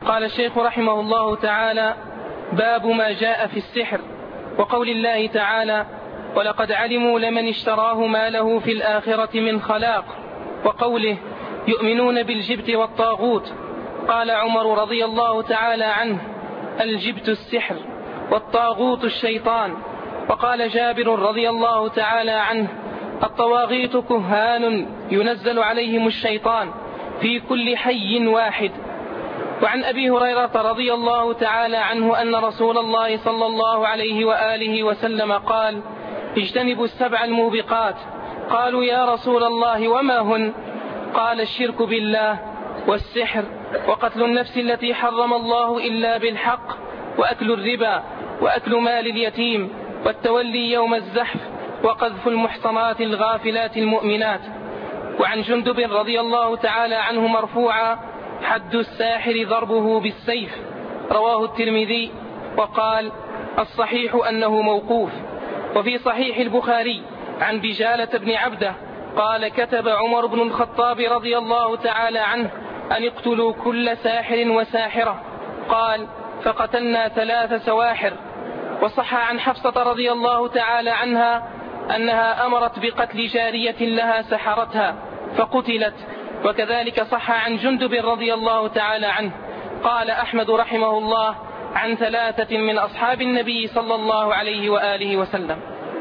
قال الشيخ رحمه الله تعالى: باب ما جاء في السحر، وقول الله تعالى: ولقد علموا لمن اشتراه ما له في الآخرة من خلاق، وقوله: يؤمنون بالجبت والطاغوت. قال عمر رضي الله تعالى عنه: الجبت السحر والطاغوت الشيطان. وقال جابر رضي الله تعالى عنه: الطواغيت كهان ينزل عليهم الشيطان في كل حي واحد. وعن أبي هريرة رضي الله تعالى عنه أن رسول الله صلى الله عليه وآله وسلم قال: اجتنبوا السبع الموبقات. قالوا: يا رسول الله وما هن؟ قال: الشرك بالله، والسحر، وقتل النفس التي حرم الله إلا بالحق، وأكل الربا، وأكل مال اليتيم، والتولي يوم الزحف، وقذف المحصنات الغافلات المؤمنات. وعن جندب رضي الله تعالى عنه مرفوعا: حد الساحر ضربه بالسيف. رواه الترمذي، وقال: الصحيح أنه موقوف. وفي صحيح البخاري عن بجالة بن عبده قال: كتب عمر بن الخطاب رضي الله تعالى عنه أن اقتلوا كل ساحر وساحرة. قال: فقتلنا 3 سواحر. وصح عن حفصة رضي الله تعالى عنها أنها أمرت بقتل جارية لها سحرتها فقتلت. وكذلك صح عن جندب رضي الله تعالى عنه. قال أحمد رحمه الله: عن 3 من أصحاب النبي صلى الله عليه وآله وسلم.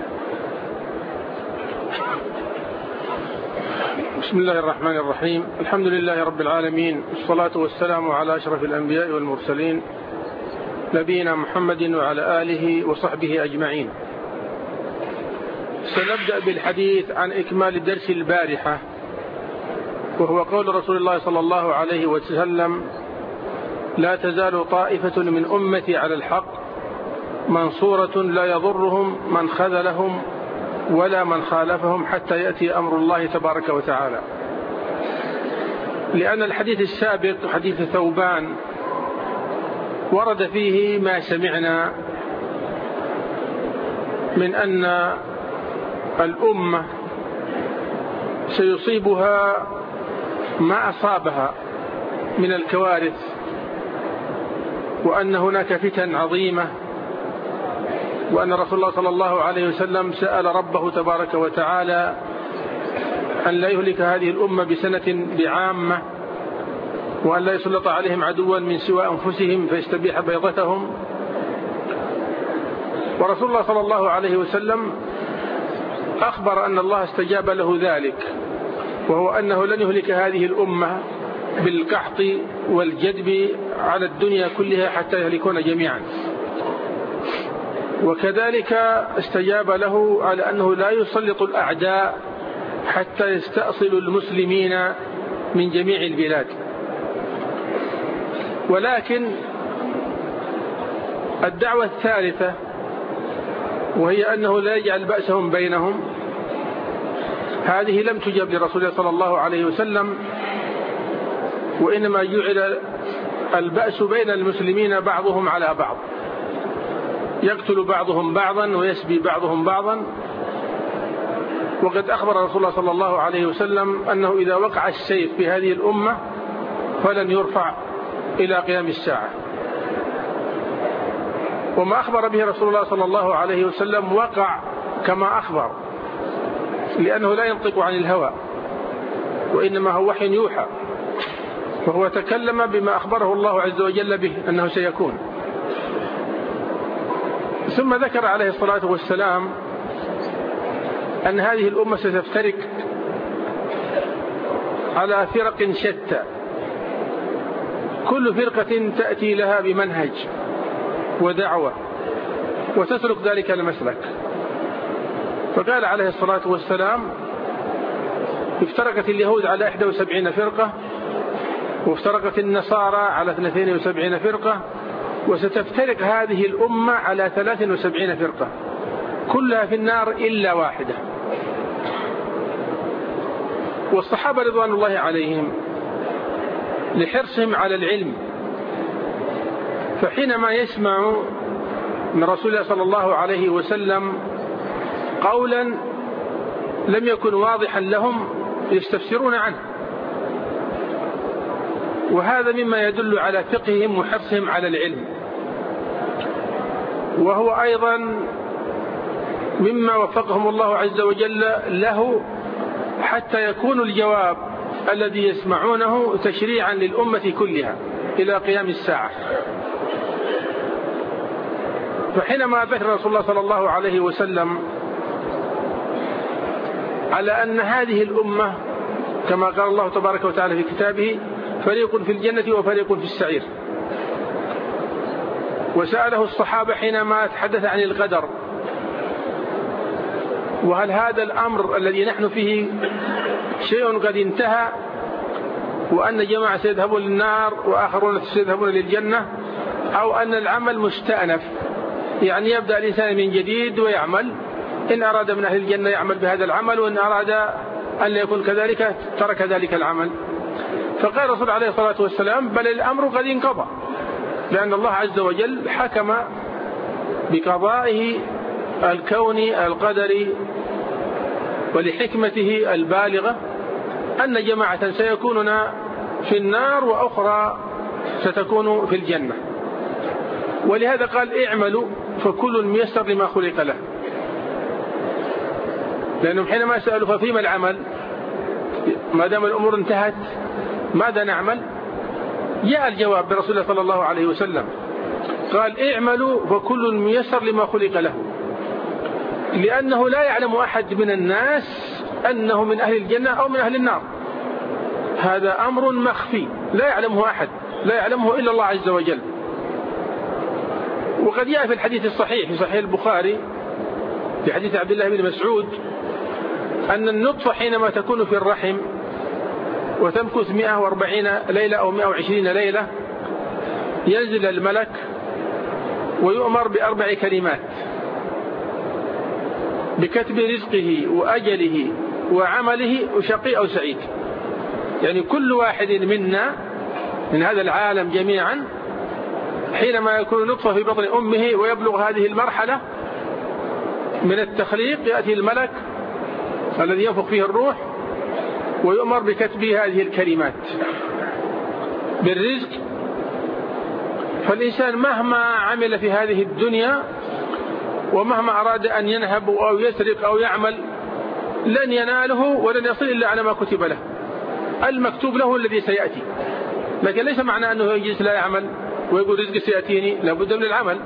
بسم الله الرحمن الرحيم. الحمد لله رب العالمين، والصلاة والسلام على أشرف الأنبياء والمرسلين، نبينا محمد وعلى آله وصحبه أجمعين. سنبدأ بالحديث عن إكمال الدرس البارحة، وهو قول رسول الله صلى الله عليه وسلم: لا تزال طائفة من أمتي على الحق منصورة لا يضرهم من خذلهم ولا من خالفهم حتى يأتي أمر الله تبارك وتعالى. لأن الحديث السابق حديث ثوبان ورد فيه ما سمعنا من أن الأمة سيصيبها ما أصابها من الكوارث، وأن هناك فتن عظيمة، وأن رسول الله صلى الله عليه وسلم سأل ربه تبارك وتعالى أن لا يهلك هذه الأمة بسنة بعامة، وأن لا يسلط عليهم عدوا من سوى أنفسهم فيستبيح بيضتهم. ورسول الله صلى الله عليه وسلم أخبر أن الله استجاب له ذلك، وهو أنه لن يهلك هذه الأمة بالقحط والجدب على الدنيا كلها حتى يهلكون جميعا. وكذلك استجاب له على أنه لا يسلط الأعداء حتى يستأصلوا المسلمين من جميع البلاد. ولكن الدعوة الثالثة، وهي أنه لا يجعل بأسهم بينهم، هذه لم تجب لرسول الله صلى الله عليه وسلم، وإنما جعل البأس بين المسلمين بعضهم على بعض، يقتل بعضهم بعضا ويسبي بعضهم بعضا. وقد أخبر رسول الله صلى الله عليه وسلم أنه إذا وقع السيف في هذه الأمة فلن يرفع إلى قيام الساعة. وما أخبر به رسول الله صلى الله عليه وسلم وقع كما أخبر، لأنه لا ينطق عن الهوى، وإنما هو وحي يوحى، وهو تكلم بما أخبره الله عز وجل به أنه سيكون. ثم ذكر عليه الصلاة والسلام أن هذه الأمة ستفترق على فرق شتى، كل فرقة تأتي لها بمنهج ودعوة وتسلك ذلك المسلك. فقال عليه الصلاة والسلام: افترقت اليهود على 71 فرقة، وافترقت النصارى على 72 فرقة، وستفترق هذه الأمة على 73 فرقة، كلها في النار إلا واحدة. والصحابة رضوان الله عليهم لحرصهم على العلم، فحينما يسمع من رسول الله صلى الله عليه وسلم قولا لم يكن واضحا لهم يستفسرون عنه. وهذا مما يدل على فقههم وحرصهم على العلم، وهو أيضا مما وفقهم الله عز وجل له حتى يكون الجواب الذي يسمعونه تشريعا للأمة كلها إلى قيام الساعة. فحينما ذكر رسول الله صلى الله عليه وسلم على أن هذه الأمة كما قال الله تبارك وتعالى في كتابه فريق في الجنة وفريق في السعير، وسأله الصحابة حينما تحدث عن القدر وهل هذا الأمر الذي نحن فيه شيء قد انتهى وأن جماعة سيذهبون للنار وآخرون سيذهبون للجنة، أو أن العمل مستأنف، يعني يبدأ الإنسان من جديد ويعمل، إن أراد من أهل الجنة يعمل بهذا العمل، وإن أراد أن لا يكون كذلك ترك ذلك العمل. فقال الرسول عليه الصلاة والسلام بل الأمر قد انقضى، لأن الله عز وجل حكم بقضائه الكوني القدري ولحكمته البالغة أن جماعة سيكونون في النار وأخرى ستكون في الجنة. ولهذا قال اعملوا فكل ميسر لما خلق له، لأنهم حينما سألوا ففيما العمل ما دام الأمور انتهت ماذا نعمل، جاء الجواب برسول الله صلى الله عليه وسلم قال اعملوا فكل ميسر لما خلق له، لأنه لا يعلم أحد من الناس أنه من أهل الجنة أو من أهل النار، هذا أمر مخفي لا يعلمه أحد، لا يعلمه إلا الله عز وجل. وقد جاء في الحديث الصحيح في صحيح البخاري في حديث عبد الله بن مسعود أن النطفة حينما تكون في الرحم وتمكث 140 ليلة أو 120 ليلة ينزل الملك ويؤمر ب4 كلمات: بكتب رزقه وأجله وعمله وشقي أو سعيد. يعني كل واحد منا من هذا العالم جميعا حينما يكون نطفة في بطن أمه ويبلغ هذه المرحلة من التخليق يأتي الملك الذي ينفخ فيه الروح ويؤمر بكتب هذه الكلمات بالرزق. فالإنسان مهما عمل في هذه الدنيا ومهما أراد أن ينهب أو يسرق أو يعمل لن يناله ولن يصل إلا على ما كتب له، المكتوب له الذي سيأتي. لكن ليس معنى أنه يجلس لا يعمل ويقول رزق سيأتيني، لابد من العمل.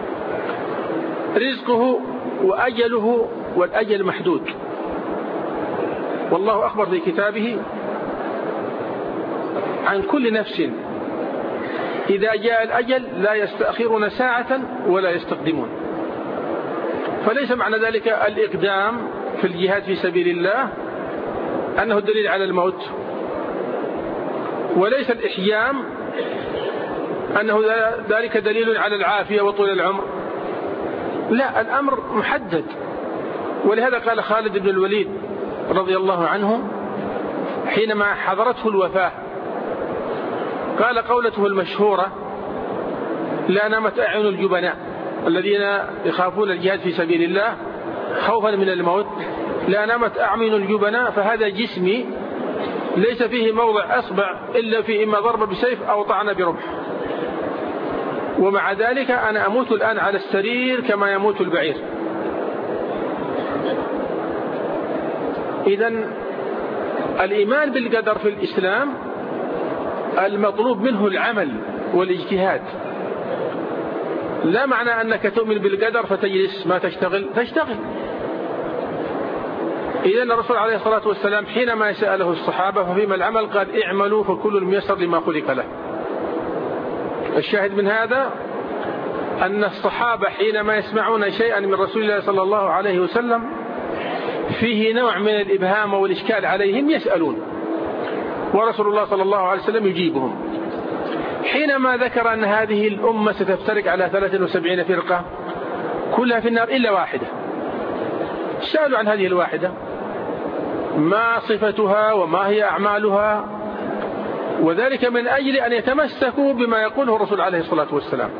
رزقه وأجله، والأجل محدود، والله أخبر في كتابه عن كل نفس إذا جاء الأجل لا يستأخرون ساعة ولا يستقدمون. فليس معنى ذلك الإقدام في الجهاد في سبيل الله أنه الدليل على الموت، وليس الإحيام أنه ذلك دليل على العافية وطول العمر، لا، الأمر محدد. ولهذا قال خالد بن الوليد رضي الله عنه حينما حضرته الوفاة قال قولته المشهورة: لا نامت أعين الجبناء الذين يخافون الجهاد في سبيل الله خوفا من الموت، لا نامت أعين الجبناء، فهذا جسمي ليس فيه موضع أصبع إلا في إما ضرب بسيف أو طعن برمح، ومع ذلك أنا أموت الآن على السرير كما يموت البعير. إذن الإيمان بالقدر في الإسلام المطلوب منه العمل والاجتهاد، لا معنى أنك تؤمن بالقدر فتجلس ما تشتغل، إذن الرسول عليه الصلاة والسلام حينما سأله الصحابة ففيما العمل قال اعملوا فكل ميسر لما خلق له. الشاهد من هذا أن الصحابة حينما يسمعون شيئا من رسول الله صلى الله عليه وسلم فيه نوع من الإبهام والإشكال عليهم يسألون، ورسول الله صلى الله عليه وسلم يجيبهم. حينما ذكر أن هذه الأمة ستفترق على 73 فرقة كلها في النار إلا واحدة، سألوا عن هذه الواحدة ما صفتها وما هي أعمالها، وذلك من أجل أن يتمسكوا بما يقوله الرسول عليه الصلاة والسلام.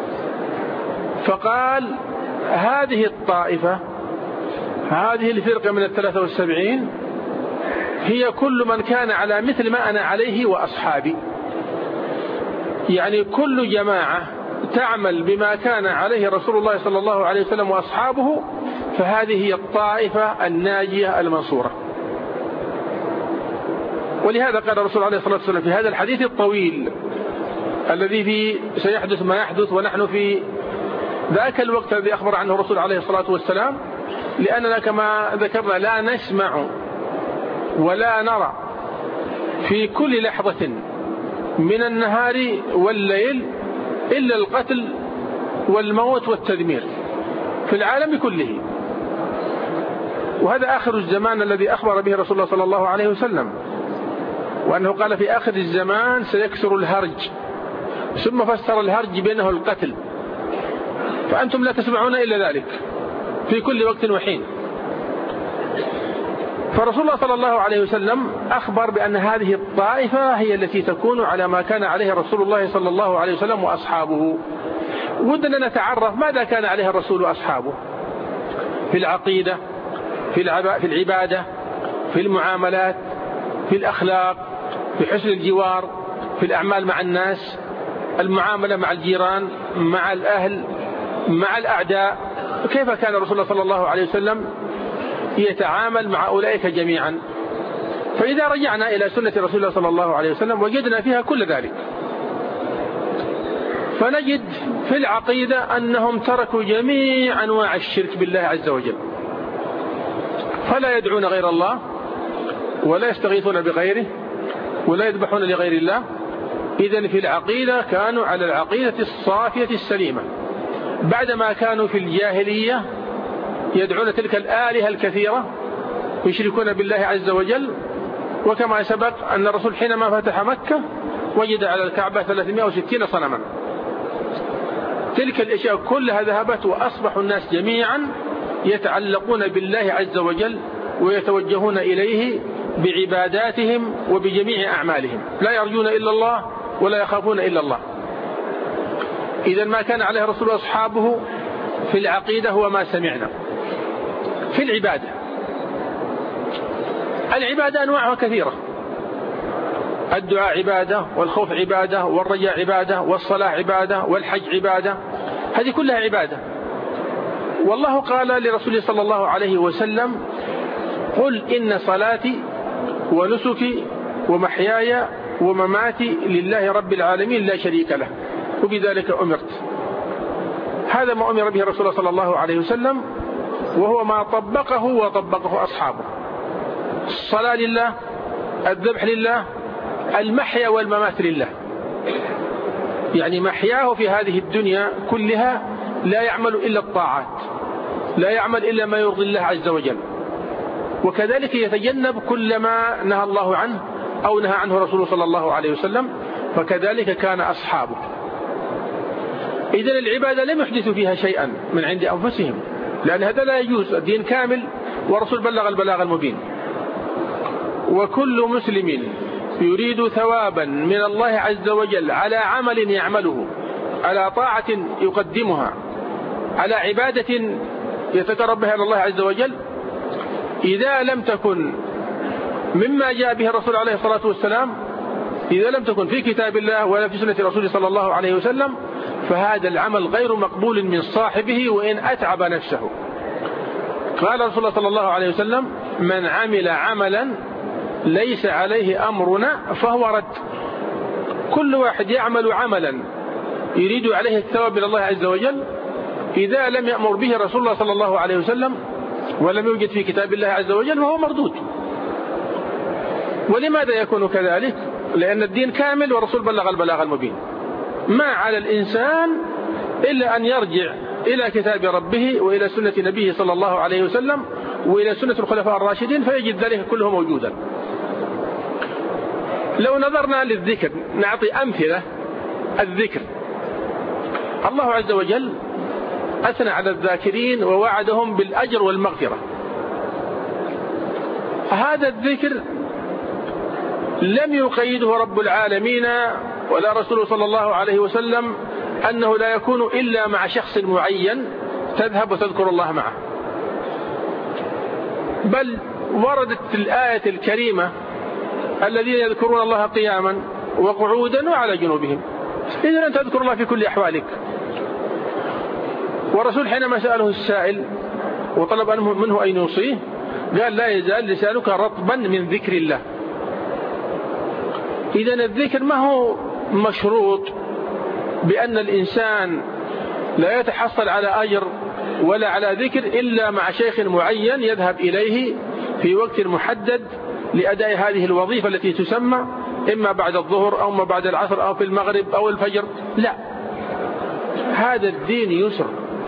فقال هذه الطائفة، هذه الفرقة من 73 هي كل من كان على مثل ما أنا عليه وأصحابي، يعني كل جماعة تعمل بما كان عليه رسول الله صلى الله عليه وسلم وأصحابه فهذه هي الطائفة الناجية المنصورة. ولهذا قال الرسول عليه الصلاة والسلام في هذا الحديث الطويل الذي فيه سيحدث ما يحدث ونحن في ذاك الوقت الذي أخبر عنه الرسول عليه الصلاة والسلام، لأننا كما ذكرنا لا نسمع ولا نرى في كل لحظة من النهار والليل إلا القتل والموت والتدمير في العالم كله. وهذا آخر الزمان الذي أخبر به رسول الله صلى الله عليه وسلم، وأنه قال في آخر الزمان سيكثر الهرج، ثم فسر الهرج بينه القتل، فأنتم لا تسمعون إلا ذلك في كل وقت وحين. فرسول الله صلى الله عليه وسلم أخبر بأن هذه الطائفة هي التي تكون على ما كان عليه رسول الله صلى الله عليه وسلم وأصحابه. ودنا نتعرف ماذا كان عليه الرسول وأصحابه في العقيدة، في العبادة، في المعاملات، في الأخلاق، في حسن الجوار، في الأعمال مع الناس، المعاملة مع الجيران، مع الأهل، مع الأعداء. كيف كان رسول الله صلى الله عليه وسلم يتعامل مع أولئك جميعا؟ فإذا رجعنا إلى سنة رسول الله صلى الله عليه وسلم وجدنا فيها كل ذلك. فنجد في العقيدة أنهم تركوا جميع أنواع الشرك بالله عز وجل، فلا يدعون غير الله، ولا يستغيثون بغيره، ولا يذبحون لغير الله. إذن في العقيدة كانوا على العقيدة الصافية السليمة، بعدما كانوا في الجاهلية يدعون تلك الآلهة الكثيرة ويشركون بالله عز وجل. وكما سبق أن الرسول حينما فتح مكة وجد على الكعبة 360 صنما. تلك الأشياء كلها ذهبت، وأصبح الناس جميعا يتعلقون بالله عز وجل ويتوجهون إليه بعباداتهم وبجميع أعمالهم، لا يرجون إلا الله ولا يخافون إلا الله. إذن ما كان عليه الرسول وأصحابه في العقيدة هو ما سمعنا. في العبادة أنواعها كثيرة، الدعاء عبادة، والخوف عبادة، والرجاء عبادة، والصلاة عبادة، والحج عبادة، هذه كلها عبادة. والله قال لرسوله صلى الله عليه وسلم: قل إن صلاتي ونسكي ومحياي ومماتي لله رب العالمين لا شريك له وبذلك أمرت. هذا ما أمر به رسول الله صلى الله عليه وسلم، وهو ما طبقه وطبقه أصحابه. الصلاة لله، الذبح لله، المحيا والممات لله. يعني محياه في هذه الدنيا كلها لا يعمل إلا الطاعات، لا يعمل إلا ما يرضي الله عز وجل، وكذلك يتجنب كل ما نهى الله عنه أو نهى عنه رسوله صلى الله عليه وسلم، فكذلك كان أصحابه. إذن العبادة لم يحدثوا فيها شيئا من عند أنفسهم، لأن هذا لا يجوز. الدين كامل ورسول بلغ البلاغ المبين. وكل مسلم يريد ثوابا من الله عز وجل على عمل يعمله، على طاعة يقدمها، على عبادة يتقرب بها إلى الله عز وجل، إذا لم تكن مما جاء به الرسول عليه الصلاة والسلام، إذا لم تكن في كتاب الله ولا في سنة رسوله صلى الله عليه وسلم، فهذا العمل غير مقبول من صاحبه وإن أتعب نفسه. قال رسول الله صلى الله عليه وسلم: من عمل عملا ليس عليه أمرنا فهو رد. كل واحد يعمل عملا يريد عليه الثواب من الله عز وجل، إذا لم يأمر به رسول الله صلى الله عليه وسلم ولم يوجد في كتاب الله عز وجل فهو مردود. ولماذا يكون كذلك؟ لأن الدين كامل والرسول بلغ البلاغ المبين. ما على الإنسان إلا أن يرجع إلى كتاب ربه وإلى سنة نبيه صلى الله عليه وسلم وإلى سنة الخلفاء الراشدين، فيجد ذلك كله موجودا. لو نظرنا للذكر نعطي أمثلة. الذكر، الله عز وجل أثنى على الذاكرين ووعدهم بالأجر والمغفرة. هذا الذكر لم يقيده رب العالمين ولا رسوله صلى الله عليه وسلم أنه لا يكون إلا مع شخص معين تذهب وتذكر الله معه، بل وردت الآية الكريمة: الذين يذكرون الله قياما وقعودا وعلى جنوبهم. إذن أنت تذكر الله في كل أحوالك. والرسول حينما سأله السائل وطلب منه أن يوصيه قال لا يزال لسانك رطبا من ذكر الله. إذن الذكر ما هو مشروط بأن الإنسان لا يتحصل على أجر ولا على ذكر إلا مع شيخ معين يذهب إليه في وقت محدد لأداء هذه الوظيفة التي تسمى إما بعد الظهر أو ما بعد العصر أو في المغرب أو الفجر. لا، هذا الدين يسر،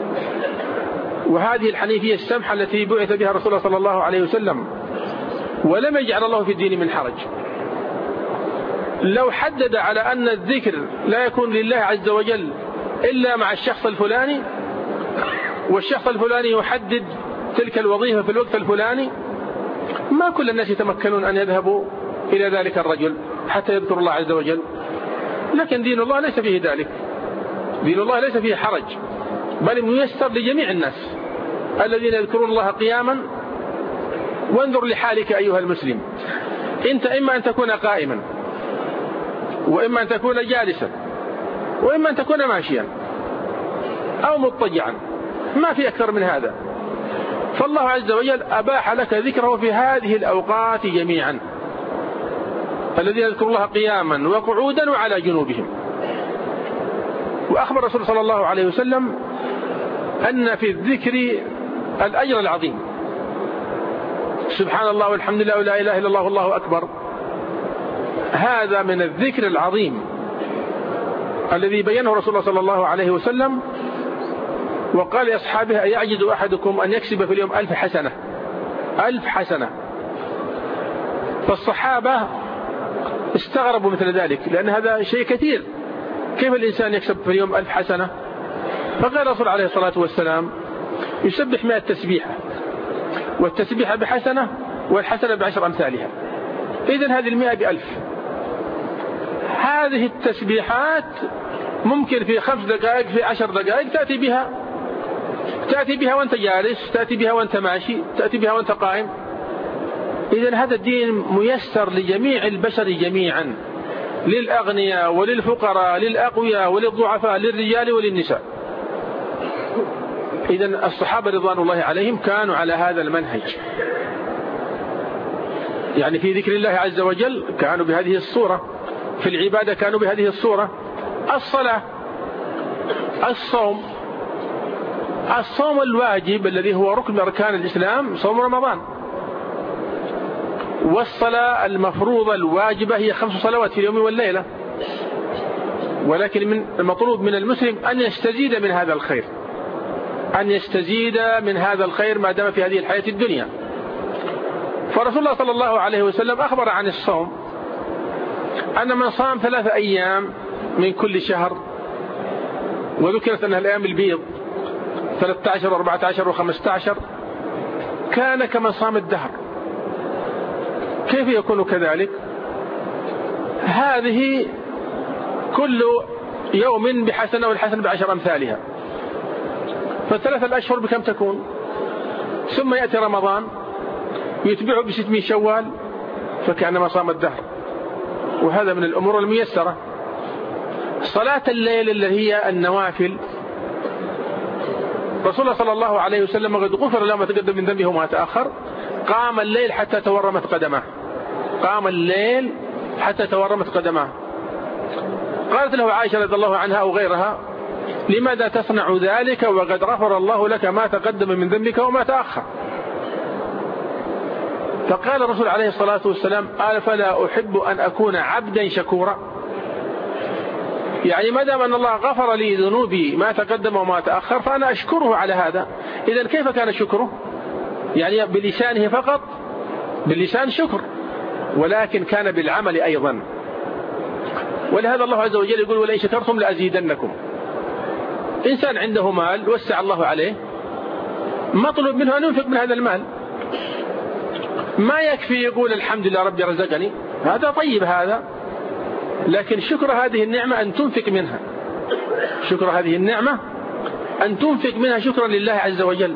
وهذه الحنيفية السمحة التي بعث بها رسول الله صلى الله عليه وسلم، ولم يجعل الله في الدين من حرج. لو حدد على أن الذكر لا يكون لله عز وجل إلا مع الشخص الفلاني، والشخص الفلاني يحدد تلك الوظيفة في الوقت الفلاني، ما كل الناس يتمكنون أن يذهبوا إلى ذلك الرجل حتى يذكر الله عز وجل. لكن دين الله ليس فيه ذلك، دين الله ليس فيه حرج، بل ميسر لجميع الناس الذين يذكرون الله قياما. وانظر لحالك أيها المسلم، أنت إما أن تكون قائما، وإما أن تكون جالسا، وإما أن تكون ماشيا أو مضطجعا، ما في أكثر من هذا. فالله عز وجل أباح لك ذكره في هذه الأوقات جميعا، الذين يذكرون الله قياما وقعودا وعلى جنوبهم. وأخبر رسول صلى الله عليه وسلم أن في الذكر الأجر العظيم. سبحان الله والحمد لله ولا إله إلا الله والله أكبر، هذا من الذكر العظيم الذي بينه رسول الله صلى الله عليه وسلم، وقال لأصحابه أيعجز أحدكم أن يكسب في اليوم 1000 حسنة، 1000 حسنة. فالصحابة استغربوا مثل ذلك، لأن هذا شيء كثير، كيف الإنسان يكسب في اليوم 1000 حسنة؟ فقال الرسول عليه الصلاة والسلام يسبح 100 تسبيحة، والتسبيحة بحسنة، والحسنة ب10 أمثالها. إذن هذه 100 ب1000. هذه التسبيحات ممكن في 5 دقائق، في 10 دقائق تأتي بها وانت جالس، تأتي بها وانت ماشي، تأتي بها وانت قائم. إذن هذا الدين ميسر لجميع البشر جميعا، للأغنياء وللفقراء، للأقوياء وللضعفاء، للرجال وللنساء. إذن الصحابة رضوان الله عليهم كانوا على هذا المنهج، يعني في ذكر الله عز وجل كانوا بهذه الصورة، في العبادة كانوا بهذه الصورة. الصلاة، الصوم الواجب الذي هو ركن من أركان الإسلام صوم رمضان، والصلاة المفروضة الواجبة هي 5 صلوات في اليوم والليلة. ولكن من المطلوب من المسلم أن يستزيد من هذا الخير، أن يستزيد من هذا الخير ما دام في هذه الحياة الدنيا. فرسول الله صلى الله عليه وسلم أخبر عن الصوم أن من صام 3 أيام من كل شهر، وذكرت أنها الأيام البيض 13 و14 و15، كان كمن صام الدهر. كيف يكون كذلك؟ هذه كل يوم بحسنة، والحسنة ب10 أمثالها. ف3 الأشهر بكم تكون؟ ثم يأتي رمضان ويتبعه ب600 شوال، فكأنما صام الدهر. وهذا من الأمور الميسرة. صلاة الليل اللي هي النوافل، رسول الله صلى الله عليه وسلم قد غفر له ما تقدم من ذنبه وما تأخر، قام الليل حتى تورمت قدمه، قام الليل حتى تورمت قدمه. قالت له عائشة رضي الله عنها أو غيرها: لماذا تصنع ذلك وقد غفر الله لك ما تقدم من ذنبك وما تأخر؟ فقال الرسول عليه الصلاة والسلام: فلا أحب أن أكون عبدا شكورا. يعني ما دام أن الله غفر لي ذنوبي ما تقدم وما تأخر فأنا أشكره على هذا. إذن كيف كان شكره؟ يعني بلسانه فقط، باللسان شكر، ولكن كان بالعمل أيضا. ولهذا الله عز وجل يقول: ولئن شكرتم لأزيدنكم. إنسان عنده مال وسع الله عليه، مطلوب منه أن ينفق من هذا المال، ما يكفي يقول الحمد لله ربي رزقني، هذا طيب هذا، لكن شكر هذه النعمة أن تنفق منها، شكر هذه النعمة أن تنفق منها شكرا لله عز وجل.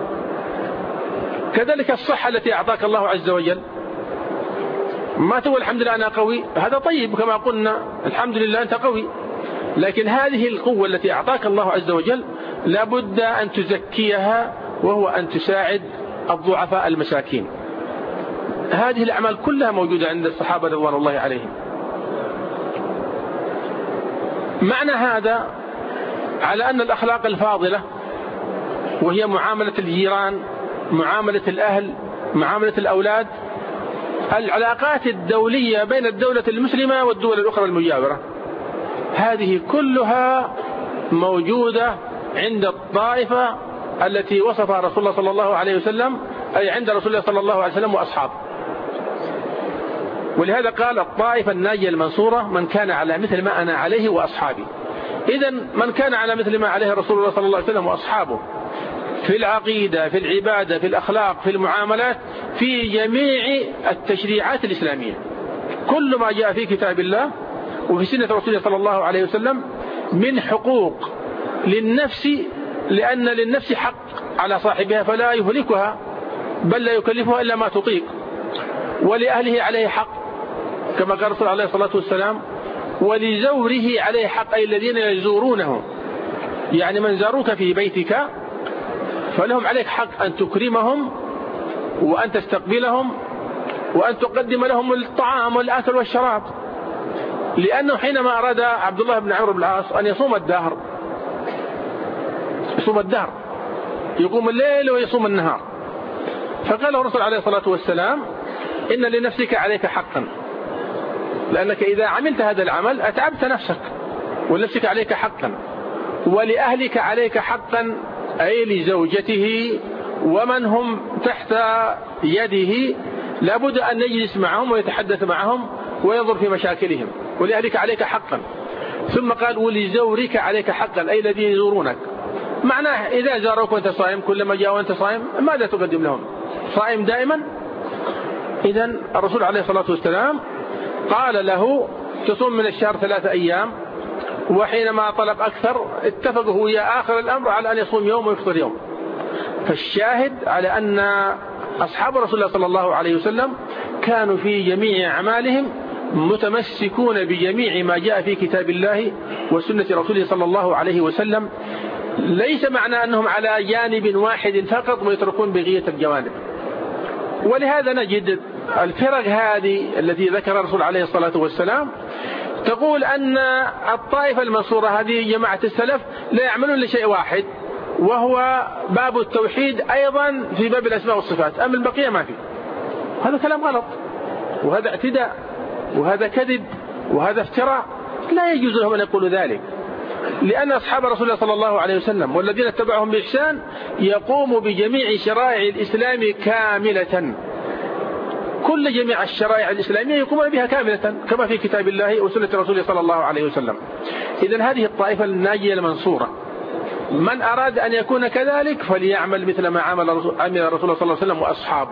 كذلك الصحة التي أعطاك الله عز وجل، ما تقول الحمد لله أنا قوي، هذا طيب كما قلنا الحمد لله أنت قوي، لكن هذه القوة التي أعطاك الله عز وجل لابد أن تزكيها، وهو أن تساعد الضعفاء المساكين. هذه الأعمال كلها موجودة عند الصحابة رضوان الله عليهم. معنى هذا على أن الأخلاق الفاضلة، وهي معاملة الجيران، معاملة الأهل، معاملة الأولاد، العلاقات الدولية بين الدولة المسلمة والدول الأخرى المجاورة، هذه كلها موجودة عند الطائفة التي وصفها رسول الله صلى الله عليه وسلم، أي عند رسول الله صلى الله عليه وسلم وأصحابه. ولهذا قال الطائفة الناجية المنصورة من كان على مثل ما أنا عليه وأصحابي. إذن من كان على مثل ما عليه رسول الله صلى الله عليه وسلم وأصحابه في العقيدة، في العبادة، في الأخلاق، في المعاملات، في جميع التشريعات الإسلامية، كل ما جاء في كتاب الله وفي سنة رسول الله صلى الله عليه وسلم من حقوق للنفس، لأن للنفس حق على صاحبها فلا يهلكها بل لا يكلفها إلا ما تطيق، ولأهله عليه حق كما قال رسول عليه الصلاة والسلام، ولزوره عليه حق، أي الذين يزورونه، يعني من زاروك في بيتك فلهم عليك حق أن تكرمهم وأن تستقبلهم وأن تقدم لهم الطعام والأكل والشراب. لأنه حينما أراد عبد الله بن عمرو بن العاص أن يصوم الدهر، يقوم الليل ويصوم النهار، فقال الرسول عليه الصلاة والسلام إن لنفسك عليك حقا، لأنك إذا عملت هذا العمل أتعبت نفسك، ولنفسك عليك حقا، ولأهلك عليك حقا، أي لزوجته ومن هم تحت يده، لابد أن يجلس معهم ويتحدث معهم وينظر في مشاكلهم، ولأهلك عليك حقا. ثم قال ولزورك عليك حقا، أي الذين يزورونك. معناه إذا زاروك وأنت صائم، كلما جاء وأنت صائم ماذا تقدم لهم؟ صائم دائما. إذن الرسول عليه الصلاة والسلام قال له تصوم من الشهر 3 أيام، وحينما طلب أكثر اتفقوا ويا آخر الأمر على أن يصوم يوم ويفطر يوم. فالشاهد على أن أصحاب رسول الله صلى الله عليه وسلم كانوا في جميع أعمالهم متمسكون بجميع ما جاء في كتاب الله وسنة رسوله صلى الله عليه وسلم، ليس معنى أنهم على جانب واحد فقط ويتركون بقية الجوانب. ولهذا نجد الفرق هذه التي ذكر الرسول عليه الصلاة والسلام تقول أن الطائفة المنصورة هذه جماعة السلف لا يعملون لشيء واحد، وهو باب التوحيد، أيضا في باب الأسماء والصفات، أما البقية ما في. هذا كلام غلط، وهذا اعتداء، وهذا كذب، وهذا افتراء، لا يجوز لهم أن يقولوا ذلك، لأن أصحاب رسول الله صلى الله عليه وسلم والذين اتبعهم بإحسان يقوموا بجميع شرائع الإسلام كاملة، كل جميع الشرائع الإسلامية يقومون بها كاملة كما في كتاب الله وسنة رسوله صلى الله عليه وسلم. إذن هذه الطائفة الناجية المنصورة، من أراد أن يكون كذلك فليعمل مثل ما عمل رسول الله صلى الله عليه وسلم وأصحابه.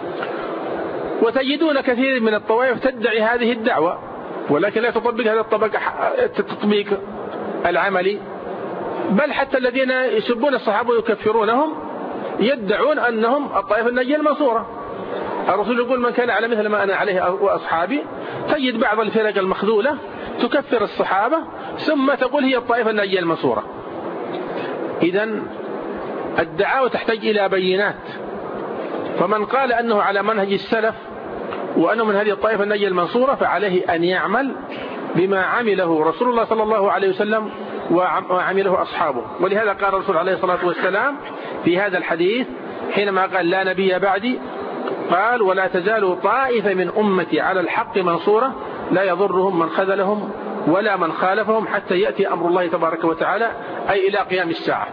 وتجدون كثير من الطوائف تدعي هذه الدعوة، ولكن لا تطبق هذا التطبيق العملي، بل حتى الذين يسبون الصحابة ويكفرونهم يدعون أنهم الطائفة الناجية المنصورة. الرسول يقول من كان على مثل ما أنا عليه وأصحابي. تجد بعض الفرق المخذولة تكفر الصحابة ثم تقول هي الطائفة الناجية المنصورة. إذن الدعاوى تحتاج إلى بينات، فمن قال أنه على منهج السلف وأنه من هذه الطائفة الناجية المنصورة فعليه أن يعمل بما عمله رسول الله صلى الله عليه وسلم وعمله أصحابه. ولهذا قال الرسول عليه الصلاة والسلام في هذا الحديث حينما قال لا نبي بعدي، قال ولا تزال طائفة من أمتي على الحق منصورة لا يضرهم من خذلهم ولا من خالفهم حتى يأتي أمر الله تبارك وتعالى، أي إلى قيام الساعة.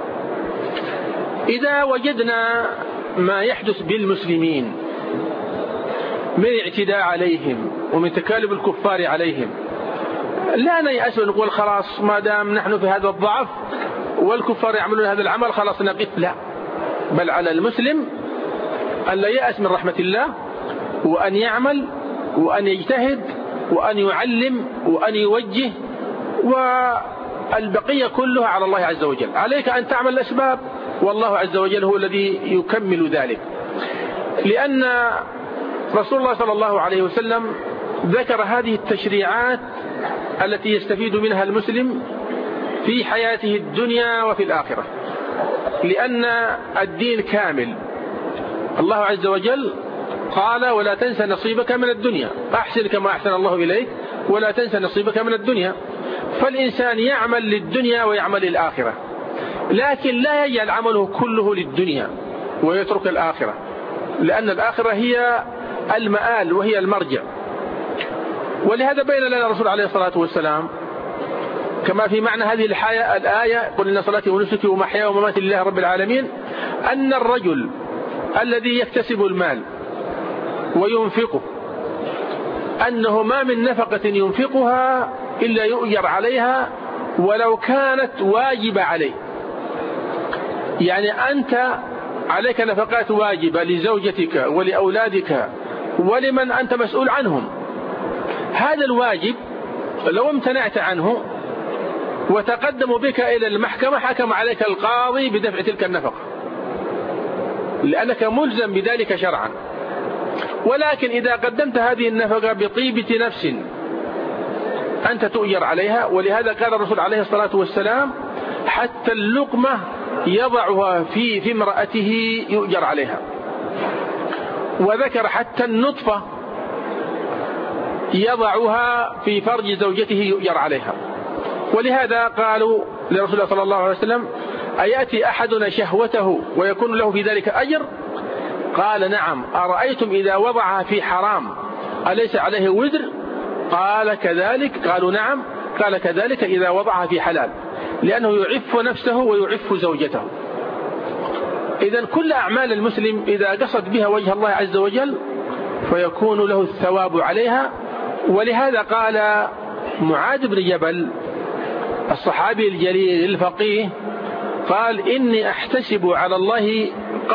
إذا وجدنا ما يحدث بالمسلمين من اعتداء عليهم ومن تكالب الكفار عليهم، لا نيأس ونقول خلاص ما دام نحن في هذا الضعف والكفار يعملون هذا العمل خلاص نقف، لا، بل على المسلم أن لا يأس من رحمة الله، وأن يعمل وأن يجتهد وأن يعلم وأن يوجه، والبقية كلها على الله عز وجل. عليك أن تعمل الأسباب والله عز وجل هو الذي يكمل ذلك، لأن رسول الله صلى الله عليه وسلم ذكر هذه التشريعات التي يستفيد منها المسلم في حياته الدنيا وفي الآخرة، لأن الدين كامل. الله عز وجل قال: ولا تنسى نصيبك من الدنيا، أحسن كما أحسن الله إليك ولا تنسى نصيبك من الدنيا. فالإنسان يعمل للدنيا ويعمل للآخرة، لكن لا يجعل عمله كله للدنيا ويترك الآخرة، لأن الآخرة هي المآل وهي المرجع. ولهذا بين لنا الرسول عليه الصلاة والسلام كما في معنى هذه الآية: قل إن صلاتي ونسكي ومحياي ومماتي لله رب العالمين، أن الرجل الذي يكتسب المال وينفقه أنه ما من نفقة ينفقها إلا يؤجر عليها ولو كانت واجبة عليه. يعني أنت عليك نفقات واجبة لزوجتك ولأولادك ولمن أنت مسؤول عنهم، هذا الواجب لو امتنعت عنه وتقدموا بك إلى المحكمة حكم عليك القاضي بدفع تلك النفقة، لأنك ملزم بذلك شرعا. ولكن إذا قدمت هذه النفقة بطيبة نفس أنت تؤجر عليها. ولهذا قال الرسول عليه الصلاة والسلام: حتى اللقمة يضعها في امرأته يؤجر عليها. وذكر حتى النطفة يضعها في فرج زوجته يؤجر عليها. ولهذا قالوا لرسول الله صلى الله عليه وسلم: أيأتي أحدنا شهوته ويكون له في ذلك أجر؟ قال: نعم. أرأيتم إذا وضعها في حرام أليس عليه وزر؟ قال: كذلك. قالوا: نعم. قال: كذلك إذا وضعها في حلال، لأنه يعف نفسه ويعف زوجته. إذن كل أعمال المسلم إذا قصد بها وجه الله عز وجل فيكون له الثواب عليها. ولهذا قال معاذ بن جبل الصحابي الجليل الفقيه، قال: إني أحتسب على الله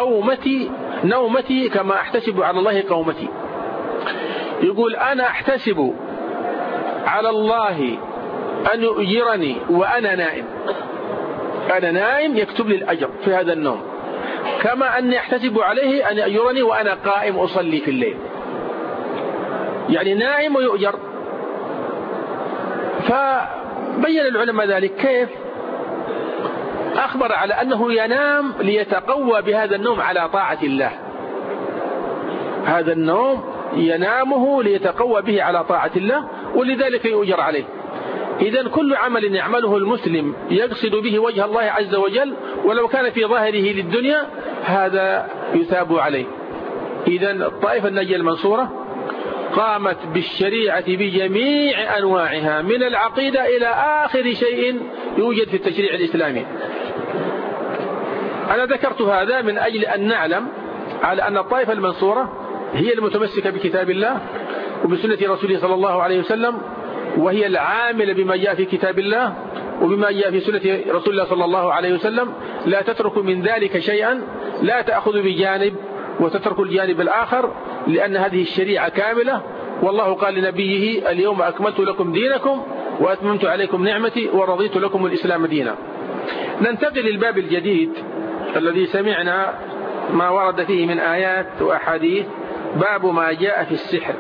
نومتي كما أحتسب على الله قومتي. يقول: أنا أحتسب على الله أن يؤجرني وأنا نائم، أنا نائم يكتب لي الأجر في هذا النوم، كما أني أحتسب عليه أن يؤجرني وأنا قائم أصلي في الليل. يعني نائم ويؤجر. فبين العلماء ذلك كيف؟ أخبر على أنه ينام ليتقوى بهذا النوم على طاعة الله، هذا النوم ينامه ليتقوى به على طاعة الله، ولذلك يؤجر عليه. إذن كل عمل يعمله المسلم يقصد به وجه الله عز وجل ولو كان في ظاهره للدنيا هذا يثاب عليه. إذن الطائفة الناجية المنصورة قامت بالشريعة بجميع أنواعها من العقيدة إلى آخر شيء يوجد في التشريع الإسلامي. أنا ذكرت هذا من أجل أن نعلم على أن الطائفة المنصورة هي المتمسكة بكتاب الله وبسنة رسوله صلى الله عليه وسلم، وهي العاملة بما جاء في كتاب الله وبما جاء في سنة رسول الله صلى الله عليه وسلم، لا تترك من ذلك شيئا، لا تأخذ بجانب وتترك الجانب الآخر، لأن هذه الشريعة كاملة. والله قال لنبيه: اليوم أكملت لكم دينكم وأتممت عليكم نعمتي ورضيت لكم الإسلام دينا. ننتقل للباب الجديد الذي سمعنا ما ورد فيه من آيات وأحاديث، باب ما جاء في السحر.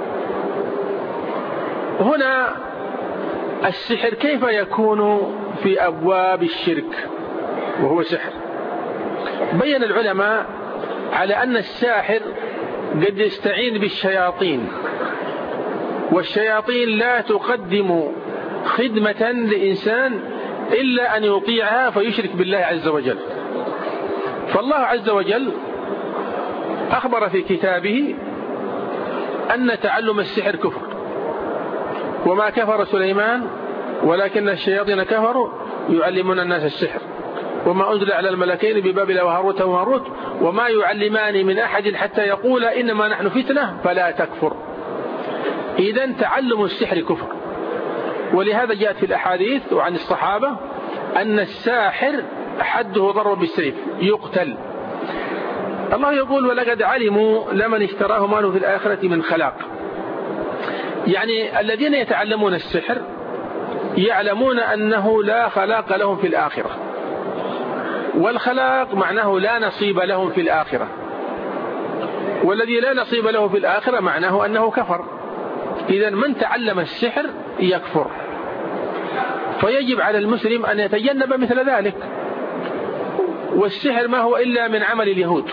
هنا السحر كيف يكون في أبواب الشرك وهو سحر؟ بين العلماء على أن الساحر قد يستعين بالشياطين، والشياطين لا تقدم خدمة لإنسان إلا أن يطيعها فيشرك بالله عز وجل. فالله عز وجل أخبر في كتابه أن تعلم السحر كفر، وما كفر سليمان ولكن الشياطين كفروا يعلمون الناس السحر، وما أنزل على الملكين ببابل وهاروت وماروت وما يعلمان من أحد حتى يقول إنما نحن فتنة فلا تكفر. إذن تعلم السحر كفر. ولهذا جاءت في الأحاديث وعن الصحابة أن الساحر حده ضرب بالسيف يقتل. الله يقول: ولقد علموا لمن اشتراه ما له في الآخرة من خلاق. يعني الذين يتعلمون السحر يعلمون أنه لا خلاق لهم في الآخرة، والخلاق معناه لا نصيب لهم في الآخرة، والذي لا نصيب له في الآخرة معناه أنه كفر. إذن من تعلم السحر يكفر. فيجب على المسلم أن يتجنب مثل ذلك. والسحر ما هو إلا من عمل اليهود،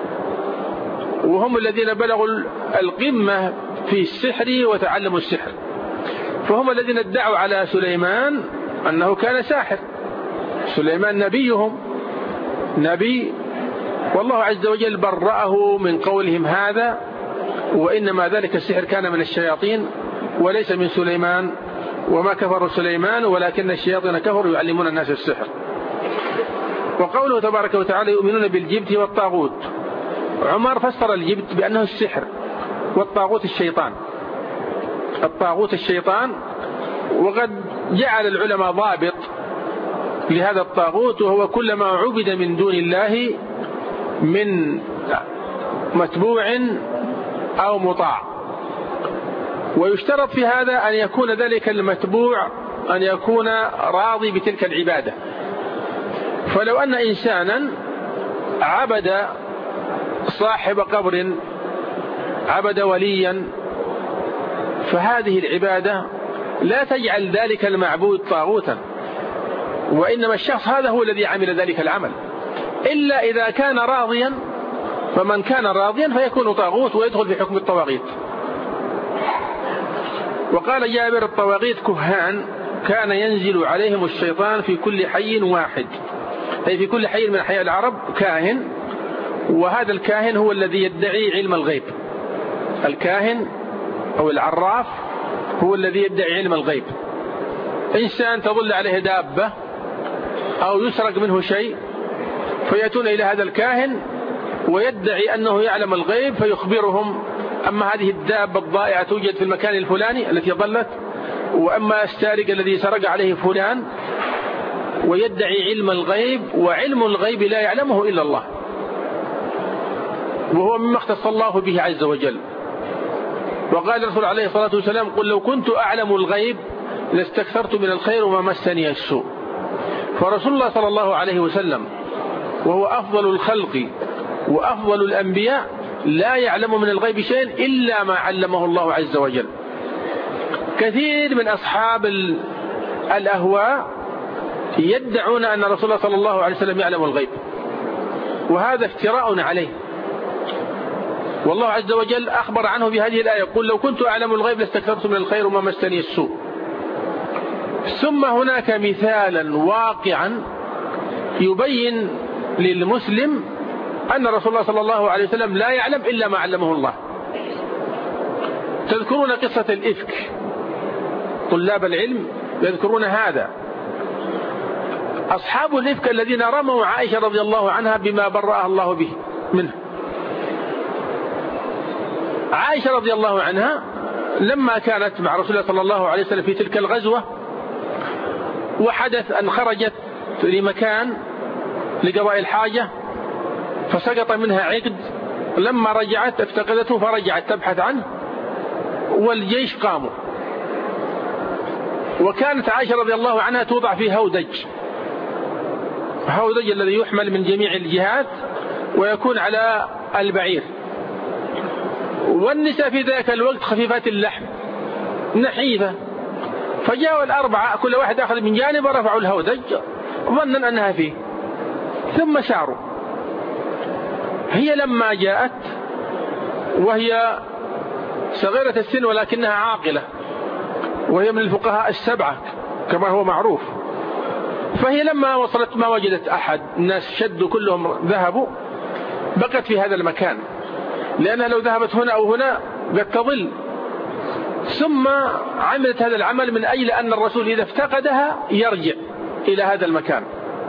وهم الذين بلغوا القمة في السحر وتعلموا السحر، فهم الذين ادعوا على سليمان أنه كان ساحر. سليمان نبيهم نبي، والله عز وجل برأه من قولهم هذا، وإنما ذلك السحر كان من الشياطين وليس من سليمان، وما كفر سليمان ولكن الشياطين كفروا يعلمون الناس السحر. وقوله تبارك وتعالى يؤمنون بالجبت والطاغوت، عمر فسر الجبت بأنه السحر، والطاغوت الشيطان. الطاغوت الشيطان، وقد جعل العلماء ضابط لهذا الطاغوت، وهو كل ما عبد من دون الله من متبوع أو مطاع. ويشترط في هذا أن يكون ذلك المتبوع أن يكون راضي بتلك العبادة. فلو أن إنسانا عبد صاحب قبر، عبد وليا، فهذه العبادة لا تجعل ذلك المعبود طاغوتا، وإنما الشخص هذا هو الذي عمل ذلك العمل، إلا إذا كان راضيا، فمن كان راضيا فيكون طاغوت ويدخل في حكم الطواغيت. وقال جابر الطواغيت كهان كان ينزل عليهم الشيطان في كل حي واحد، أي في كل حي من أحياء العرب كاهن، وهذا الكاهن هو الذي يدعي علم الغيب. الكاهن أو العراف هو الذي يدعي علم الغيب. إنسان تضل عليه دابة أو يسرق منه شيء، فيأتون إلى هذا الكاهن ويدعي أنه يعلم الغيب، فيخبرهم أما هذه الدابة الضائعة توجد في المكان الفلاني التي ضلت، وأما السارق الذي سرق عليه فلان، ويدعي علم الغيب، وعلم الغيب لا يعلمه إلا الله، وهو مما اختص الله به عز وجل. وقال الرسول عليه الصلاة والسلام قل لو كنت أعلم الغيب لاستكثرت من الخير وما مسني السوء. فرسول الله صلى الله عليه وسلم وهو أفضل الخلق وأفضل الأنبياء لا يعلم من الغيب شيء إلا ما علمه الله عز وجل. كثير من أصحاب الأهواء يدعون أن رسول الله صلى الله عليه وسلم يعلم الغيب، وهذا افتراء عليه. والله عز وجل أخبر عنه بهذه الآية قل لو كنت أعلم الغيب لاستكثرت من الخير وما مسني السوء. ثم هناك مثالا واقعا يبين للمسلم أن رسول الله صلى الله عليه وسلم لا يعلم إلا ما علمه الله. تذكرون قصة الإفك، طلاب العلم يذكرون هذا. أصحاب الإفك الذين رموا عائشة رضي الله عنها بما برأها الله به منه. عائشة رضي الله عنها لما كانت مع رسول الله صلى الله عليه وسلم في تلك الغزوة، وحدث أن خرجت لمكان لقضاء الحاجة فسقط منها عقد، لما رجعت افتقدته فرجعت تبحث عنه، والجيش قاموا. وكانت عائشة رضي الله عنها توضع في هودج الذي يحمل من جميع الجهات ويكون على البعير، والنساء في ذاك الوقت خفيفات اللحم نحيفة، فجاءوا الأربعة كل واحد أخذ من جانب ورفعوا الهودج ظنا أنها فيه، ثم ساروا. هي لما جاءت وهي صغيرة السن ولكنها عاقلة، وهي من الفقهاء السبعة كما هو معروف، فهي لما وصلت ما وجدت أحد، الناس شدوا كلهم ذهبوا، بقت في هذا المكان، لأنها لو ذهبت هنا أو هنا قد تضل. ثم عملت هذا العمل من أجل أن الرسول إذا افتقدها يرجع إلى هذا المكان.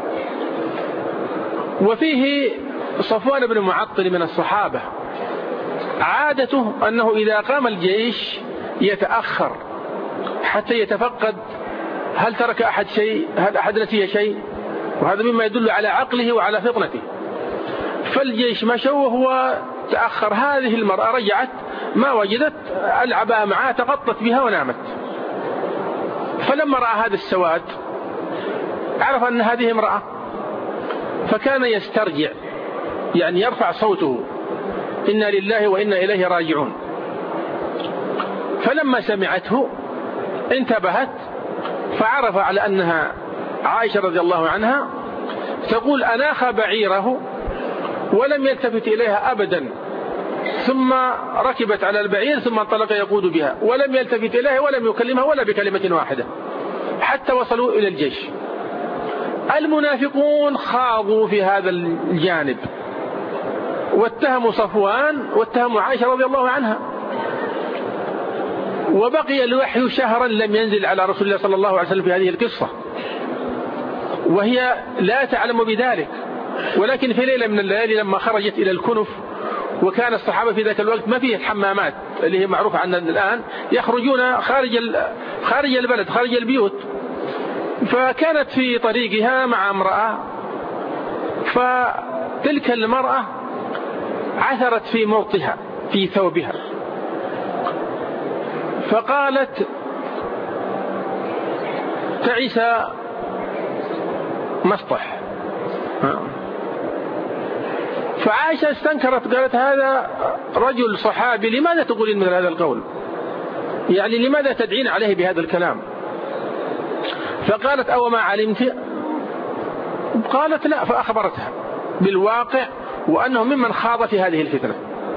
وفيه صفوان بن معطل من الصحابة عادته أنه إذا قام الجيش يتأخر حتى يتفقد هل ترك أحد شيء، هل أحد نسي شيء، وهذا مما يدل على عقله وعلى فطنته. فالجيش مشوا وهو تأخر. هذه المرأة رجعت ما وجدت العباءة معها، تغطت بها ونامت. فلما رأى هذا السواد عرف أن هذه امرأة، فكان يسترجع، يعني يرفع صوته إنا لله وإنا إليه راجعون. فلما سمعته انتبهت فعرف على أنها عائشة رضي الله عنها تقول أناخ بعيره ولم يلتفت إليها أبدا، ثم ركبت على البعير ثم انطلق يقود بها ولم يلتفت إليها ولم يكلمها ولا بكلمة واحدة حتى وصلوا إلى الجيش. المنافقون خاضوا في هذا الجانب واتهموا صفوان واتهموا عائشة رضي الله عنها، وبقي الوحي شهرا لم ينزل على رسول الله صلى الله عليه وسلم في هذه القصة، وهي لا تعلم بذلك. ولكن في ليلة من الليالي لما خرجت إلى الكنف، وكان الصحابة في ذاك الوقت ما فيه الحمامات اللي هي معروفة عندنا الآن، يخرجون خارج البلد خارج البيوت، فكانت في طريقها مع امرأة، فتلك المرأة عثرت في مرطها في ثوبها، فقالت تعس مسطح. فعائشة استنكرت، قالت هذا رجل صحابي، لماذا تقولين مثل هذا القول؟ يعني لماذا تدعين عليه بهذا الكلام؟ فقالت أو ما علمت؟ قالت لا، فأخبرتها بالواقع وأنه ممن خاض في هذه الفتنة.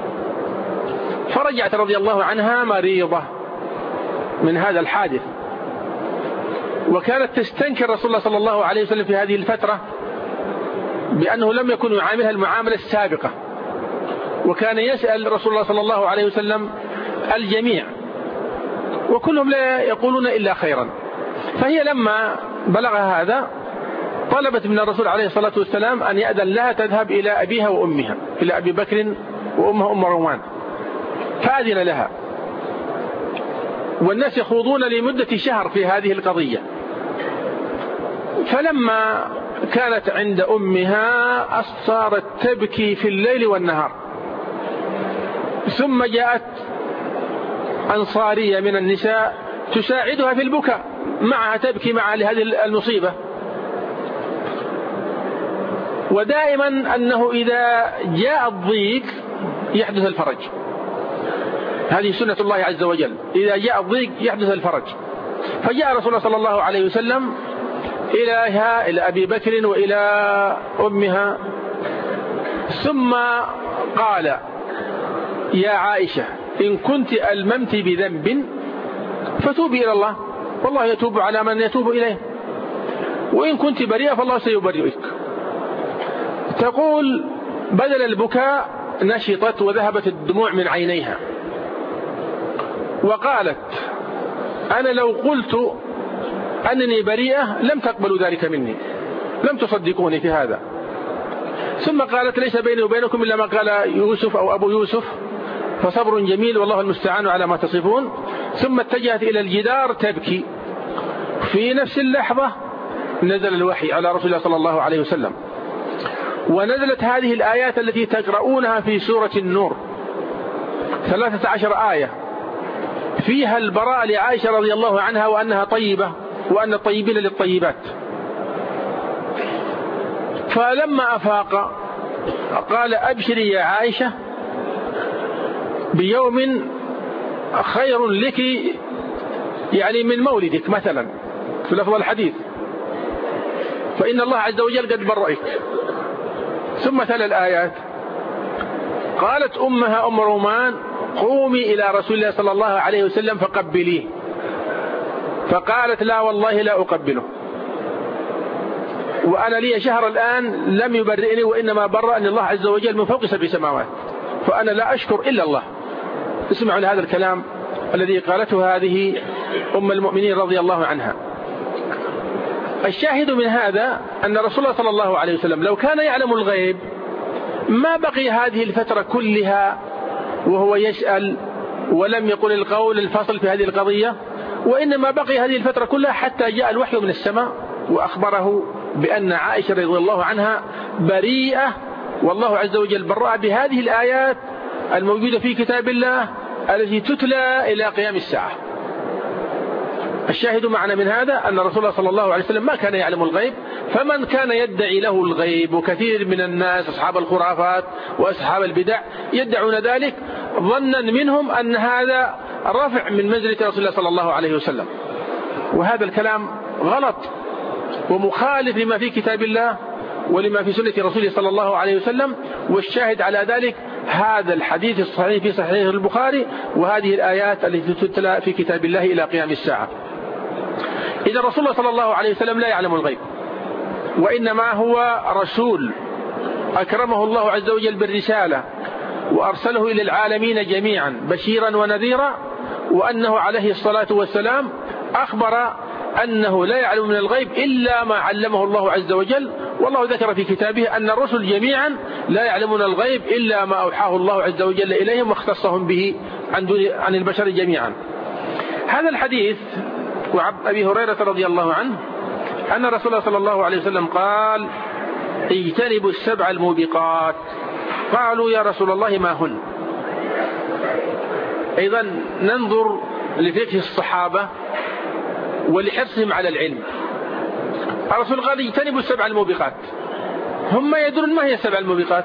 فرجعت رضي الله عنها مريضة من هذا الحادث، وكانت تستنكر رسول الله صلى الله عليه وسلم في هذه الفترة بأنه لم يكن يعاملها المعاملة السابقة، وكان يسأل رسول الله صلى الله عليه وسلم الجميع وكلهم لا يقولون إلا خيرا. فهي لما بلغها هذا طلبت من الرسول عليه الصلاة والسلام أن يأذن لها تذهب إلى أبيها وأمها، إلى أبي بكر وأمها أم رومان، فأذن لها. والناس يخوضون لمدة شهر في هذه القضية. فلما كانت عند أمها صارت تبكي في الليل والنهار، ثم جاءت أنصارية من النساء تساعدها في البكاء معها، تبكي معها لهذه المصيبة. ودائما أنه إذا جاء الضيق يحدث الفرج، هذه سنة الله عز وجل، إذا جاء الضيق يحدث الفرج. فجاء رسول الله صلى الله عليه وسلم إلى أبي بكر وإلى أمها، ثم قال يا عائشة إن كنت ألممت بذنب فتوبي إلى الله، والله يتوب على من يتوب إليه، وإن كنت بريئة فالله سيبرئك. تقول بدل البكاء نشطت وذهبت الدموع من عينيها، وقالت أنا لو قلت أنني بريئة لم تقبلوا ذلك مني، لم تصدقوني في هذا. ثم قالت ليس بيني وبينكم إلا ما قال يوسف أو أبو يوسف، فصبر جميل والله المستعان على ما تصفون. ثم اتجهت إلى الجدار تبكي. في نفس اللحظة نزل الوحي على رسول الله صلى الله عليه وسلم، ونزلت هذه الآيات التي تقرؤونها في سورة النور، 13 آية فيها البراءة لعائشة رضي الله عنها وأنها طيبة وأن الطيبين للطيبات. فلما أفاق قال أبشري يا عائشة بيوم خير لك يعني من مولدك مثلا في لفظ الحديث، فإن الله عز وجل قد برئك. ثم تلا الآيات. قالت أمها أم رومان قومي إلى رسول الله صلى الله عليه وسلم فقبليه، فقالت لا والله لا أقبله، وأنا لي شهر الآن لم يبرئني وإنما برأني الله عز وجل من فوق 7 سماوات، فأنا لا أشكر إلا الله. اسمعوا لهذا الكلام الذي قالته هذه أم المؤمنين رضي الله عنها. الشاهد من هذا أن رسول الله صلى الله عليه وسلم لو كان يعلم الغيب ما بقي هذه الفترة كلها وهو يسأل ولم يقل القول الفصل في هذه القضية، وإنما بقي هذه الفترة كلها حتى جاء الوحي من السماء وأخبره بأن عائشة رضي الله عنها بريئة، والله عز وجل برأ بهذه الآيات الموجودة في كتاب الله التي تتلى إلى قيام الساعة. الشاهد معنا من هذا أن رسول الله صلى الله عليه وسلم ما كان يعلم الغيب، فمن كان يدعي له الغيب، وكثير من الناس أصحاب الخرافات وأصحاب البدع يدعون ذلك ظنا منهم أن هذا رفع من منزلة رسول الله صلى الله عليه وسلم، وهذا الكلام غلط ومخالف لما في كتاب الله ولما في سنة رسوله صلى الله عليه وسلم. والشاهد على ذلك هذا الحديث الصحيح في صحيح البخاري وهذه الآيات التي تتلى في كتاب الله إلى قيام الساعة. إذا رسول الله صلى الله عليه وسلم لا يعلم الغيب، وإنما هو رسول أكرمه الله عز وجل بالرسالة وأرسله إلى العالمين جميعا بشيرا ونذيرا، وأنه عليه الصلاة والسلام أخبر أنه لا يعلم من الغيب إلا ما علمه الله عز وجل. والله ذكر في كتابه أن الرسل جميعا لا يعلمون الغيب إلا ما أوحاه الله عز وجل إليهم واختصهم به عن البشر جميعا. هذا الحديث وعن أبي هريرة رضي الله عنه أن رسول الله صلى الله عليه وسلم قال: اجتنبوا السبع الموبقات. قالوا: يا رسول الله ما هن؟ أيضا ننظر لفقه الصحابة ولحرصهم على العلم. الرسول قال: اجتنبوا السبع الموبقات، هم ما يدرون ما هي السبع الموبقات،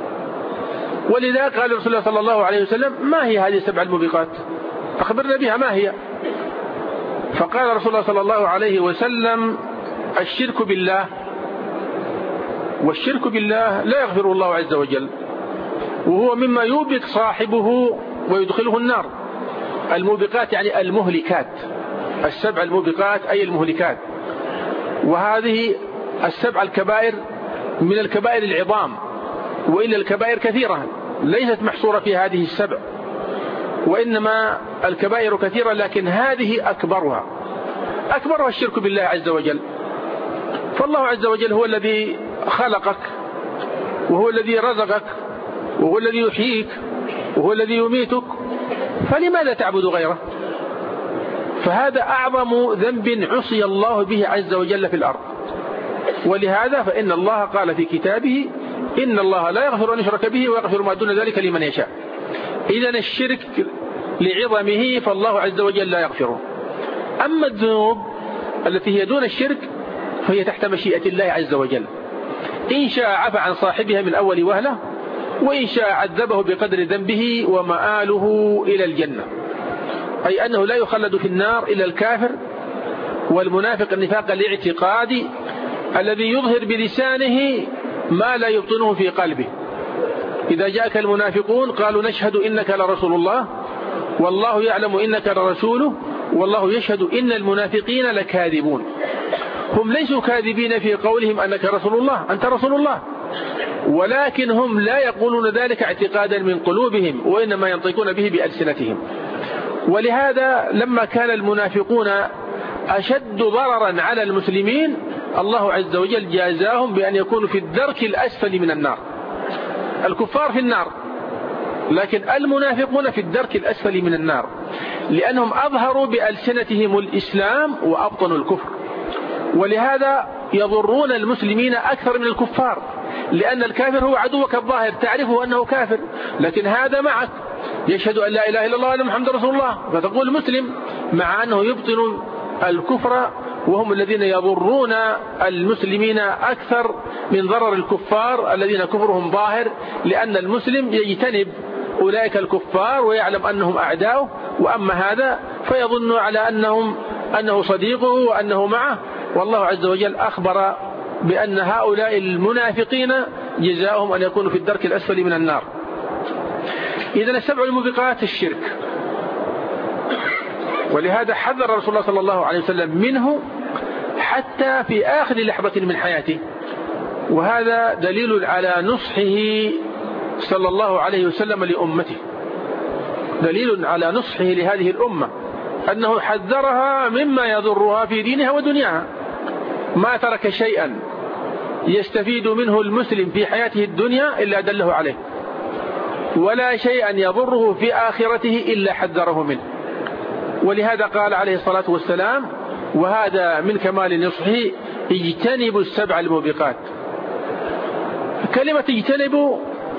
ولذا قال رسول الله صلى الله عليه وسلم: ما هي هذه السبع الموبقات؟ أخبرنا بها، ما هي؟ فقال رسول الله صلى الله عليه وسلم: الشرك بالله، والشرك بالله لا يغفره الله عز وجل، وهو مما يوبق صاحبه ويدخله النار. الموبقات يعني المهلكات، السبع الموبقات أي المهلكات. وهذه السبع الكبائر من الكبائر العظام، وإلا الكبائر كثيرة ليست محصورة في هذه السبع، وإنما الكبائر كثيرة، لكن هذه أكبرها الشرك بالله عز وجل. فالله عز وجل هو الذي خلقك، وهو الذي رزقك، وهو الذي يحييك، وهو الذي يميتك، فلماذا تعبد غيره؟ فهذا أعظم ذنب عصي الله به عز وجل في الأرض. ولهذا فإن الله قال في كتابه: إن الله لا يغفر أن يشرك به ويغفر ما دون ذلك لمن يشاء. إذن الشرك لعظمه فالله عز وجل لا يغفره. أما الذنوب التي هي دون الشرك فهي تحت مشيئة الله عز وجل، إن شاء عفى عن صاحبها من أول وهلة، وإن شاء عذبه بقدر ذنبه ومآله إلى الجنة، أي أنه لا يخلد في النار إلا الكافر والمنافق النفاق الاعتقادي الذي يظهر بلسانه ما لا يبطنه في قلبه. إذا جاءك المنافقون قالوا: نشهد إنك لرسول الله والله يعلم إنك لرسوله والله يشهد إن المنافقين لكاذبون. هم ليسوا كاذبين في قولهم أنك رسول الله، أنت رسول الله، ولكن هم لا يقولون ذلك اعتقادا من قلوبهم، وإنما ينطقون به بألسنتهم. ولهذا لما كان المنافقون أشد ضررا على المسلمين الله عز وجل جازاهم بأن يكونوا في الدرك الأسفل من النار. الكفار في النار، لكن المنافقون في الدرك الأسفل من النار، لأنهم أظهروا بألسنتهم الإسلام وأبطنوا الكفر. ولهذا يضرون المسلمين أكثر من الكفار، لأن الكافر هو عدوك الظاهر، تعرفه أنه كافر، لكن هذا معك يشهد أن لا إله إلا الله وأن محمد رسول الله، فتقول مسلم، مع أنه يبطن الكفر. وهم الذين يضرون المسلمين أكثر من ضرر الكفار الذين كفرهم ظاهر، لأن المسلم يجتنب أولئك الكفار ويعلم أنهم أعداؤه، وأما هذا فيظن على أنه صديقه وأنه معه. والله عز وجل أخبر بأن هؤلاء المنافقين جزاؤهم أن يكونوا في الدرك الأسفل من النار. إذن السبع الموبقات الشرك، ولهذا حذر رسول الله صلى الله عليه وسلم منه حتى في آخر لحظة من حياته. وهذا دليل على نصحه صلى الله عليه وسلم لأمته، دليل على نصحه لهذه الأمة، أنه حذرها مما يضرها في دينها ودنياها. ما ترك شيئا يستفيد منه المسلم في حياته الدنيا إلا دله عليه، ولا شيئا يضره في آخرته إلا حذره منه. ولهذا قال عليه الصلاة والسلام، وهذا من كمال نصحه: اجتنبوا السبع الموبقات. كلمة اجتنبوا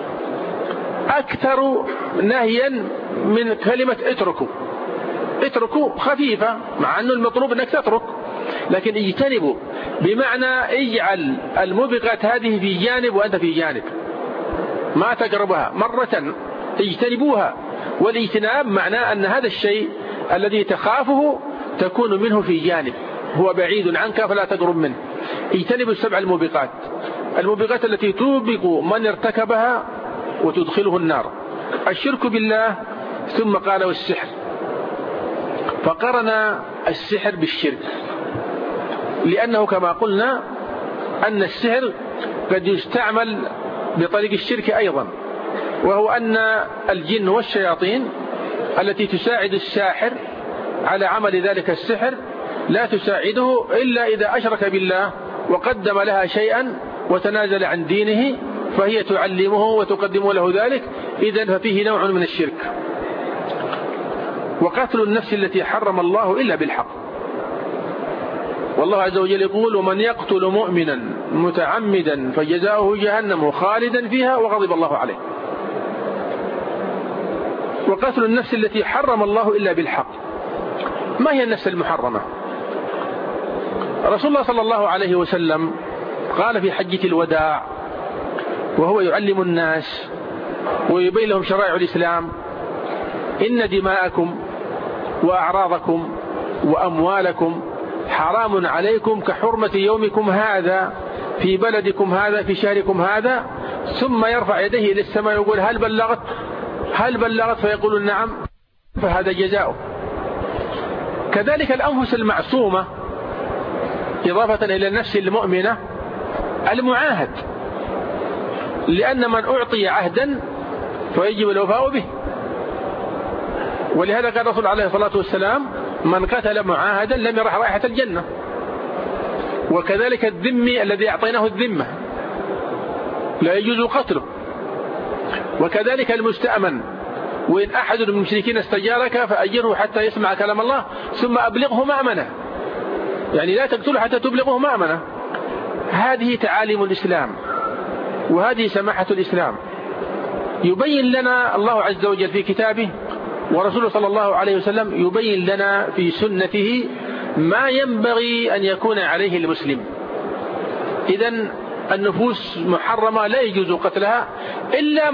أكثر نهيا من كلمة اتركوا. اتركوا خفيفة، مع أنه المطلوب أنك تترك، لكن اجتنبوا بمعنى اجعل الموبقات هذه في جانب وأنت في جانب، ما تقربها مرة، اجتنبوها. والاجتناب معناه أن هذا الشيء الذي تخافه تكون منه في جانب، هو بعيد عنك فلا تقرب منه. اجتنبوا السبع الموبقات، الموبقات التي توبق من ارتكبها وتدخله النار. الشرك بالله، ثم قال والسحر، فقرن السحر بالشرك، لأنه كما قلنا أن السحر قد يستعمل بطريق الشرك أيضا، وهو أن الجن والشياطين التي تساعد الساحر على عمل ذلك السحر لا تساعده إلا إذا أشرك بالله وقدم لها شيئا وتنازل عن دينه، فهي تعلمه وتقدم له ذلك، إذن ففيه نوع من الشرك. وقتل النفس التي حرم الله إلا بالحق، والله عز وجل يقول ومن يقتل مؤمنا متعمدا فجزاؤه جهنم خالدا فيها وغضب الله عليه. وقتل النفس التي حرم الله إلا بالحق، ما هي النفس المحرمة؟ رسول الله صلى الله عليه وسلم قال في حجة الوداع وهو يعلم الناس ويبين لهم شرائع الإسلام: إن دماءكم وأعراضكم وأموالكم حرام عليكم كحرمة يومكم هذا في بلدكم هذا في شهركم هذا. ثم يرفع يديه إلى السماء ويقول هل بلغت فيقول نعم، فهذا جزاؤه. كذلك الأنفس المعصومة إضافة إلى النفس المؤمنة المعاهد، لأن من أعطي عهدا فيجب الوفاء به، ولهذا قال الرسول عليه الصلاة والسلام: من قتل معاهدا لم يرح رائحة الجنة. وكذلك الذمي الذي أعطيناه الذمة لا يجوز قتله. وكذلك المستأمن، وإن أحد من المشركين استجارك فأجره حتى يسمع كلام الله ثم أبلغه مأمنه، يعني لا تقتله حتى تبلغه مأمنه. هذه تعاليم الإسلام وهذه سماحة الإسلام. يبين لنا الله عز وجل في كتابه، ورسوله صلى الله عليه وسلم يبين لنا في سنته ما ينبغي أن يكون عليه المسلم. إذن النفوس محرمة لا يجوز قتلها إلا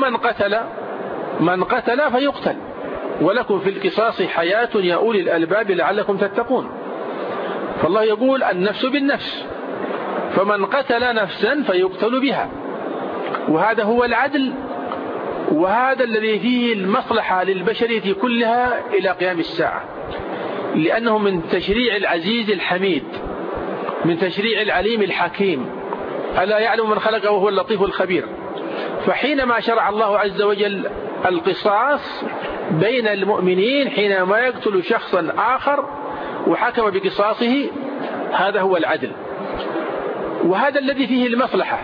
من قتل فيقتل. ولكم في القصاص حياة يا أولي الألباب لعلكم تتقون. فالله يقول النفس بالنفس، فمن قتل نفسا فيقتل بها، وهذا هو العدل، وهذا الذي فيه المصلحة للبشرية كلها إلى قيام الساعة، لأنه من تشريع العزيز الحميد، من تشريع العليم الحكيم، ألا يعلم من خلق وهو اللطيف الخبير. فحينما شرع الله عز وجل القصاص بين المؤمنين حينما يقتل شخصا آخر وحكم بقصاصه، هذا هو العدل، وهذا الذي فيه المصلحة.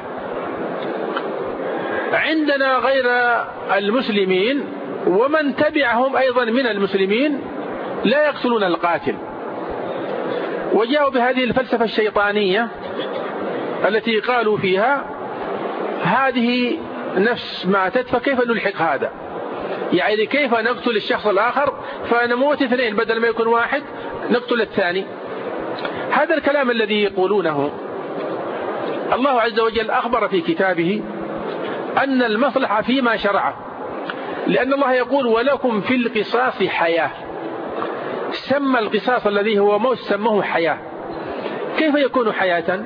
عندنا غير المسلمين ومن تبعهم أيضا من المسلمين لا يقتلون القاتل، وجاءوا بهذه الفلسفة الشيطانية التي قالوا فيها هذه نفس ماتت فكيف نلحق هذا، يعني كيف نقتل الشخص الآخر فنموت اثنين بدل ما يكون واحد نقتل الثاني. هذا الكلام الذي يقولونه الله عز وجل أخبر في كتابه أن المصلحة فيما شرعه، لأن الله يقول ولكم في القصاص حياة. سمى القصاص الذي هو موت سمه حياة. كيف يكون حياة؟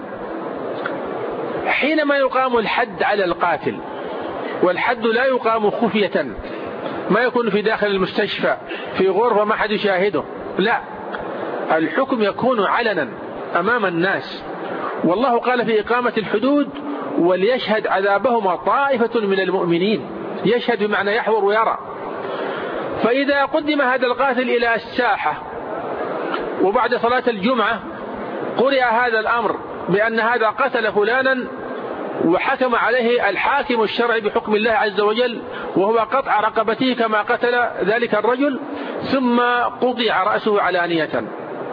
حينما يقام الحد على القاتل، والحد لا يقام خفية، ما يكون في داخل المستشفى في غرفة ما حد يشاهده، لا، الحكم يكون علنا أمام الناس. والله قال في إقامة الحدود وليشهد عذابهما طائفة من المؤمنين. يشهد بمعنى يحضر ويرى. فإذا قدم هذا القاتل إلى الساحة وبعد صلاة الجمعة قرئ هذا الأمر بأن هذا قتل فلانا وحكم عليه الحاكم الشرعي بحكم الله عز وجل وهو قطع رقبته كما قتل ذلك الرجل، ثم قطع رأسه علانية،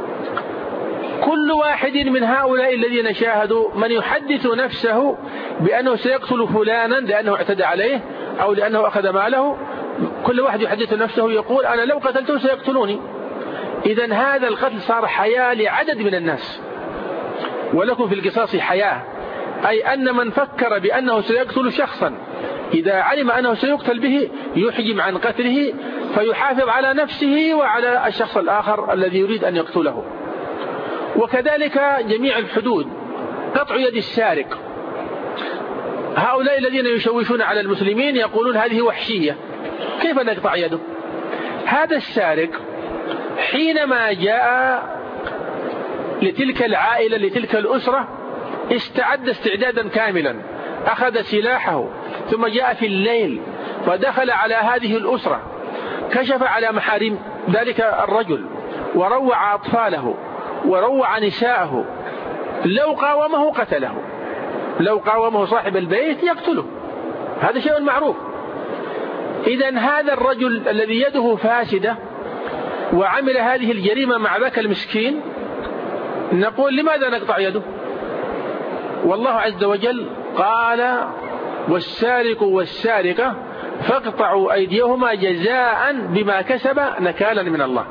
كل واحد من هؤلاء الذين شاهدوا من يحدث نفسه بأنه سيقتل فلانا لأنه اعتدى عليه أو لأنه أخذ ماله، كل واحد يحدث نفسه يقول أنا لو قتلته سيقتلوني. إذن هذا القتل صار حياة لعدد من الناس. ولكم في القصاص حياة، أي أن من فكر بأنه سيقتل شخصا إذا علم أنه سيقتل به يحجم عن قتله فيحافظ على نفسه وعلى الشخص الآخر الذي يريد أن يقتله. وكذلك جميع الحدود، قطع يد السارق. هؤلاء الذين يشوشون على المسلمين يقولون هذه وحشية، كيف نقطع يده؟ هذا السارق حينما جاء لتلك العائلة لتلك الأسرة استعد استعدادا كاملا، أخذ سلاحه، ثم جاء في الليل ودخل على هذه الأسرة، كشف على محارم ذلك الرجل وروع أطفاله وروع نساءه. لو قاومه قتله، لو قاومه صاحب البيت يقتله، هذا شيء معروف. إذن هذا الرجل الذي يده فاسدة وعمل هذه الجريمة مع ذاك المسكين، نقول لماذا نقطع يده؟ والله عز وجل قال والسارق والسارقة فاقطعوا أيديهما جزاء بما كسب نكالا من الله.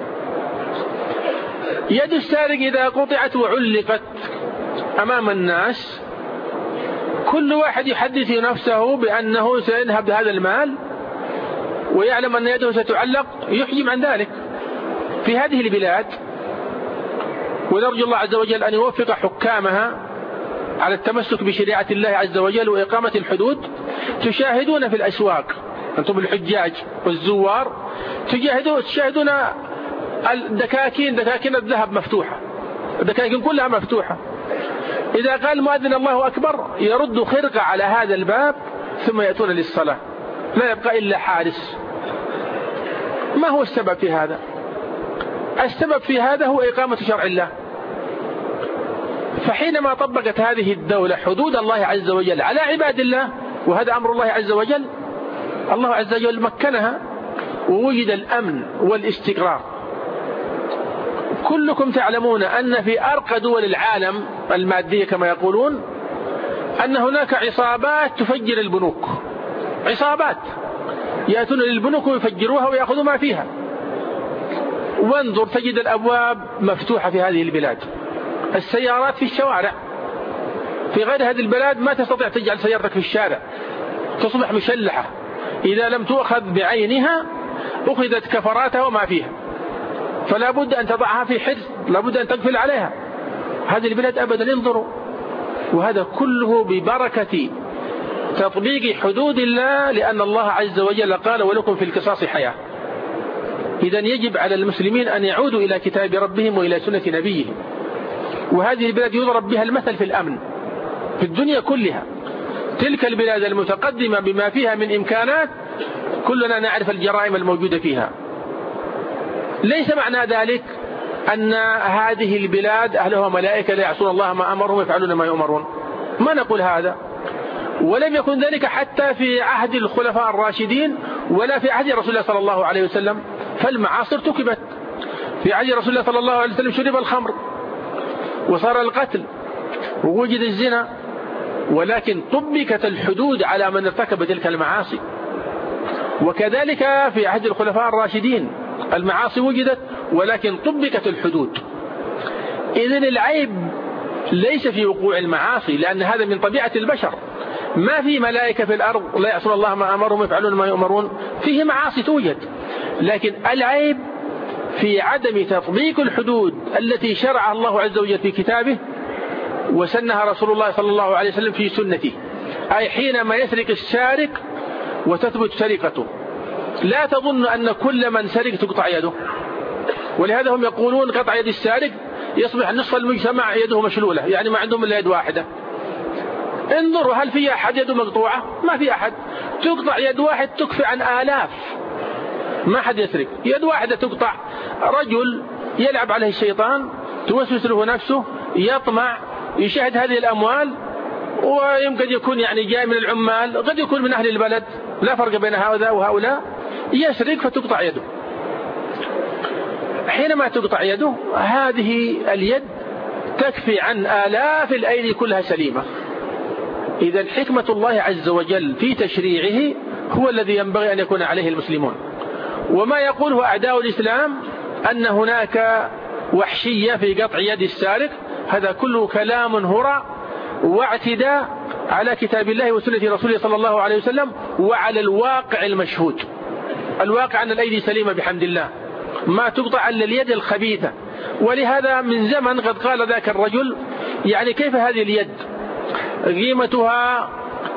يد السارق إذا قطعت وعلقت أمام الناس كل واحد يحدث نفسه بأنه سيذهب بهذا المال ويعلم أن يده ستعلق، يحجم عن ذلك. في هذه البلاد، ونرجو الله عز وجل أن يوفق حكامها على التمسك بشريعة الله عز وجل وإقامة الحدود، تشاهدون في الأسواق أنتم الحجاج والزوار تشاهدون دكاكين الذهب مفتوحة، الدكاكين كلها مفتوحة. إذا قال مؤذن الله أكبر يرد خرقة على هذا الباب ثم يأتون للصلاة، لا يبقى إلا حارس. ما هو السبب في هذا؟ السبب في هذا هو إقامة شرع الله. فحينما طبقت هذه الدولة حدود الله عز وجل على عباد الله، وهذا أمر الله عز وجل، الله عز وجل مكنها ووجد الأمن والاستقرار. كلكم تعلمون أن في أرقى دول العالم المادية كما يقولون أن هناك عصابات تفجر البنوك، عصابات يأتون للبنوك ويفجروها ويأخذوا ما فيها. وانظر تجد الأبواب مفتوحة في هذه البلاد، السيارات في الشوارع. في غير هذه البلاد ما تستطيع تجعل سيارتك في الشارع، تصبح مشلحة، إذا لم تؤخذ بعينها أخذت كفراتها وما فيها، فلا بد أن تضعها في حرز، لا بد أن تقفل عليها. هذه البلاد أبدا انظروا، وهذا كله ببركة تطبيق حدود الله، لأن الله عز وجل قال ولكم في القصاص حياة. إذن يجب على المسلمين أن يعودوا إلى كتاب ربهم وإلى سنة نبيهم. وهذه البلاد يضرب بها المثل في الأمن في الدنيا كلها. تلك البلاد المتقدمة بما فيها من إمكانات كلنا نعرف الجرائم الموجودة فيها. ليس معنى ذلك أن هذه البلاد أهلها ملائكة لا يعصون الله ما أمرهم ويفعلون ما يؤمرون، ما نقول هذا. ولم يكن ذلك حتى في عهد الخلفاء الراشدين ولا في عهد رسول الله صلى الله عليه وسلم، فالمعاصر تكبت. في عهد رسول الله صلى الله عليه وسلم شرب الخمر وصار القتل ووجد الزنا، ولكن طبقت الحدود على من ارتكب تلك المعاصي. وكذلك في عهد الخلفاء الراشدين المعاصي وجدت ولكن طبقت الحدود. إذن العيب ليس في وقوع المعاصي، لأن هذا من طبيعة البشر. ما في ملائكة في الأرض لا يعصون الله ما أمرهم ويفعلون ما يؤمرون، فيه معاصي توجد، لكن العيب في عدم تطبيق الحدود التي شرعها الله عز وجل في كتابه وسنها رسول الله صلى الله عليه وسلم في سنته. أي حينما يسرق السارق وتثبت سرقته، لا تظن أن كل من سرق تقطع يده. ولهذا هم يقولون قطع يد السارق يصبح نصف المجتمع يده مشلولة، يعني ما عندهم إلا يد واحدة. انظروا هل في أحد يده مقطوعة؟ ما في أحد. تقطع يد واحد تكفي عن آلاف. ما حد يسرق، يد واحدة تقطع. رجل يلعب عليه الشيطان، توسوس له نفسه، يطمع، يشاهد هذه الأموال، ويمكن يكون يعني جاي من العمال، قد يكون من أهل البلد، لا فرق بين هؤلاء وهؤلاء، يسرق فتقطع يده. حينما تقطع يده هذه اليد تكفي عن آلاف الأيدي كلها سليمة. إذا حكمة الله عز وجل في تشريعه هو الذي ينبغي أن يكون عليه المسلمون. وما يقوله أعداء الإسلام أن هناك وحشية في قطع يد السارق، هذا كله كلام هراء واعتداء على كتاب الله وسنة رسوله صلى الله عليه وسلم وعلى الواقع المشهود. الواقع أن الأيدي سليمة بحمد الله، ما تقطع إلا اليد الخبيثة ولهذا من زمن قد قال ذاك الرجل يعني كيف هذه اليد قيمتها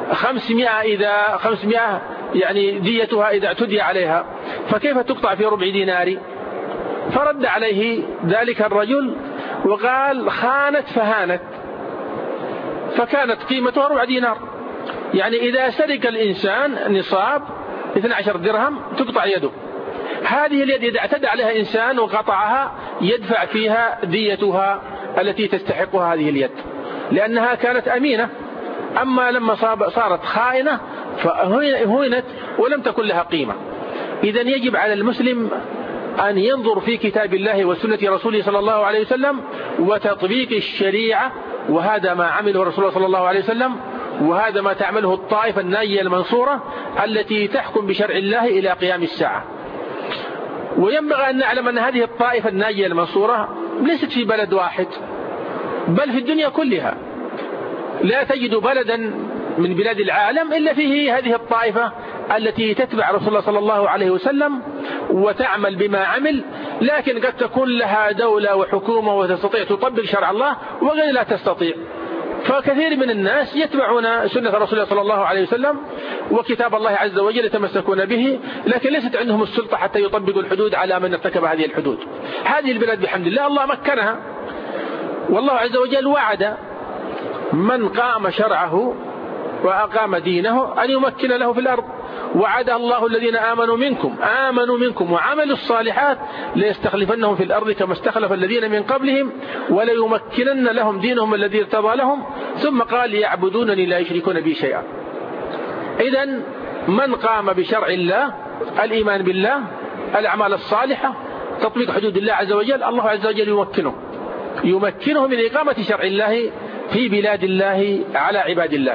500 يعني ديتها إذا اعتدي عليها، فكيف تقطع في ربع دينار؟ فرد عليه ذلك الرجل وقال خانت فهانت، فكانت قيمتها ربع دينار. يعني إذا سرق الإنسان نصاب 12 درهم تقطع يده. هذه اليد إذا اعتدى عليها إنسان وقطعها يدفع فيها ديتها التي تستحقها هذه اليد، لأنها كانت أمينة. أما لما صارت خائنة فهونت ولم تكن لها قيمة. إذن يجب على المسلم أن ينظر في كتاب الله وسنة رسوله صلى الله عليه وسلم وتطبيق الشريعة، وهذا ما عمله رسول الله صلى الله عليه وسلم، وهذا ما تعمله الطائفة الناجية المنصورة التي تحكم بشرع الله إلى قيام الساعة. وينبغي أن نعلم أن هذه الطائفة الناجية المنصورة ليست في بلد واحد، بل في الدنيا كلها. لا تجد بلدا من بلاد العالم إلا فيه هذه الطائفة التي تتبع رسول الله صلى الله عليه وسلم وتعمل بما عمل، لكن قد تكون لها دولة وحكومة وتستطيع تطبق شرع الله وغير لا تستطيع. فكثير من الناس يتبعون سنة رسول الله صلى الله عليه وسلم وكتاب الله عز وجل يتمسكون به، لكن ليست عندهم السلطة حتى يطبقوا الحدود على من ارتكب هذه الحدود. هذه البلاد بحمد الله الله مكنها، والله عز وجل وعد من قام شرعه وأقام دينه أن يمكن له في الأرض. وعد الله الذين آمنوا منكم وعملوا الصالحات ليستخلفنهم في الأرض كما استخلف الذين من قبلهم وليمكنن لهم دينهم الذي ارتضى لهم، ثم قال يعبدونني لا يشركون بي شيئا. إذن من قام بشرع الله، الإيمان بالله، الأعمال الصالحة، تطبيق حدود الله عز وجل، الله عز وجل يمكنه من إقامة شرع الله في بلاد الله على عباد الله.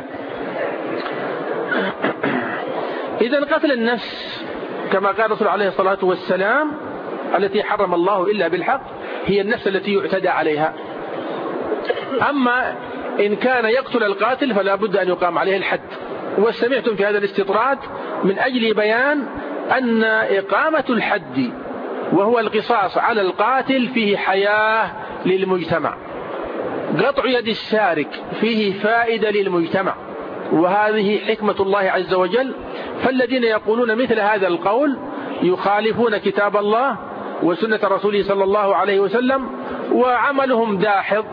إذن قتل النفس كما قال الرسول عليه الصلاة والسلام التي حرم الله إلا بالحق هي النفس التي يعتدى عليها. أما إن كان يقتل القاتل فلا بد أن يقام عليه الحد. وسمعتم في هذا الاستطراد من أجل بيان أن إقامة الحد وهو القصاص على القاتل فيه حياة للمجتمع. قطع يد السارق فيه فائدة للمجتمع، وهذه حكمة الله عز وجل. فالذين يقولون مثل هذا القول يخالفون كتاب الله وسنة رسوله صلى الله عليه وسلم، وعملهم داحض،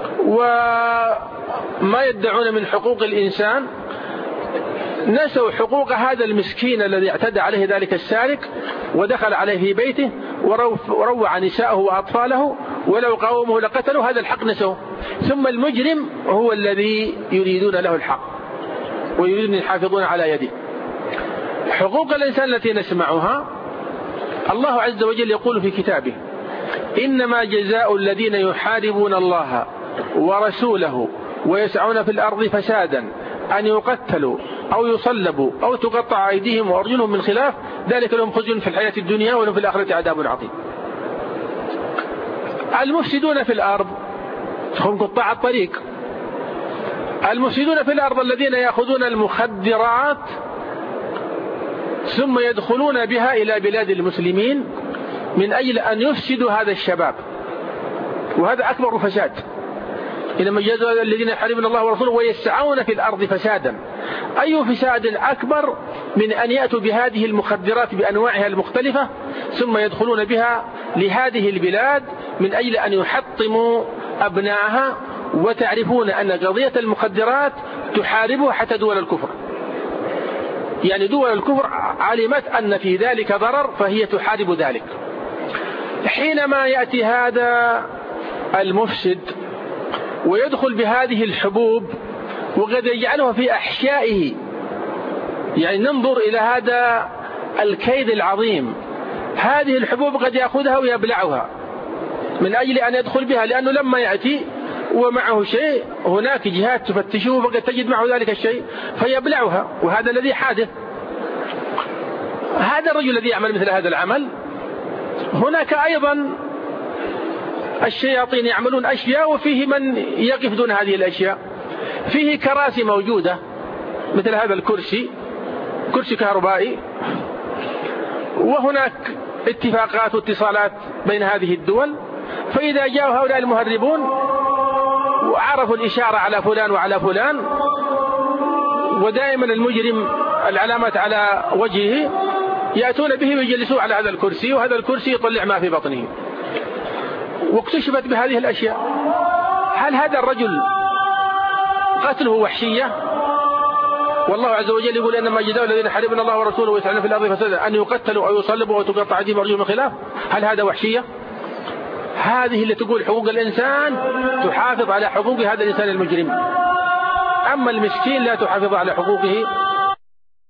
وما يدعون من حقوق الإنسان نسوا حقوق هذا المسكين الذي اعتدى عليه ذلك السارق ودخل عليه في بيته وروع نساءه وأطفاله، ولو قاومه لقتلوا. هذا الحق نسوه. ثم المجرم هو الذي يريدون له الحق ويريدون يحافظون على يده. حقوق الإنسان التي نسمعها الله عز وجل يقول في كتابه: إنما جزاء الذين يحاربون الله ورسوله ويسعون في الأرض فسادا أن يقتلوا أو يصلبوا أو تقطع أيديهم وأرجلهم من خلاف ذلك لهم خزي في الحياة الدنيا ولهم في الآخرة عذاب عظيم. المفسدون في الأرض هم قطاع الطريق. المفسدون في الأرض الذين يأخذون المخدرات ثم يدخلون بها إلى بلاد المسلمين من أجل أن يفسدوا هذا الشباب، وهذا أكبر فساد. إنما جزاء الذين يحاربون الله ورسوله ويسعون في الأرض فسادا. أي فساد أكبر من أن يأتوا بهذه المخدرات بأنواعها المختلفة ثم يدخلون بها لهذه البلاد من أجل أن يحطموا أبنائها. وتعرفون أن قضية المخدرات تحاربها حتى دول الكفر، يعني دول الكفر علمت أن في ذلك ضرر فهي تحارب ذلك. حينما يأتي هذا المفسد ويدخل بهذه الحبوب وقد يجعلها في أحشائه، يعني ننظر إلى هذا الكيد العظيم. هذه الحبوب قد يأخذها ويبلعها من أجل أن يدخل بها، لأنه لما يأتي ومعه شيء هناك جهات تفتشه فقد تجد معه ذلك الشيء فيبلعها، وهذا الذي حادث. هذا الرجل الذي يعمل مثل هذا العمل. هناك أيضا الشياطين يعملون أشياء وفيه من يقف دون هذه الأشياء. فيه كراسي موجودة مثل هذا الكرسي، كرسي كهربائي، وهناك اتفاقات واتصالات بين هذه الدول فإذا جاءوا هؤلاء المهربون وعرفوا الإشارة على فلان وعلى فلان، ودائما المجرم العلامات على وجهه، يأتون به ويجلسوه على هذا الكرسي، وهذا الكرسي يطلع ما في بطنه. واكتشفت بهذه الأشياء. هل هذا الرجل قتله وحشية؟ والله عز وجل يقول إنما جزاء الذين يحاربون الله ورسوله ويسعون في الأرض فسادا أن يقتلوا أو يصلبوا أو تقطع أيديهم وأرجلهم من خلاف. هل هذا وحشية؟ هذه اللي تقول حقوق الإنسان تحافظ على حقوق هذا الإنسان المجرم، أما المسكين لا تحافظ على حقوقه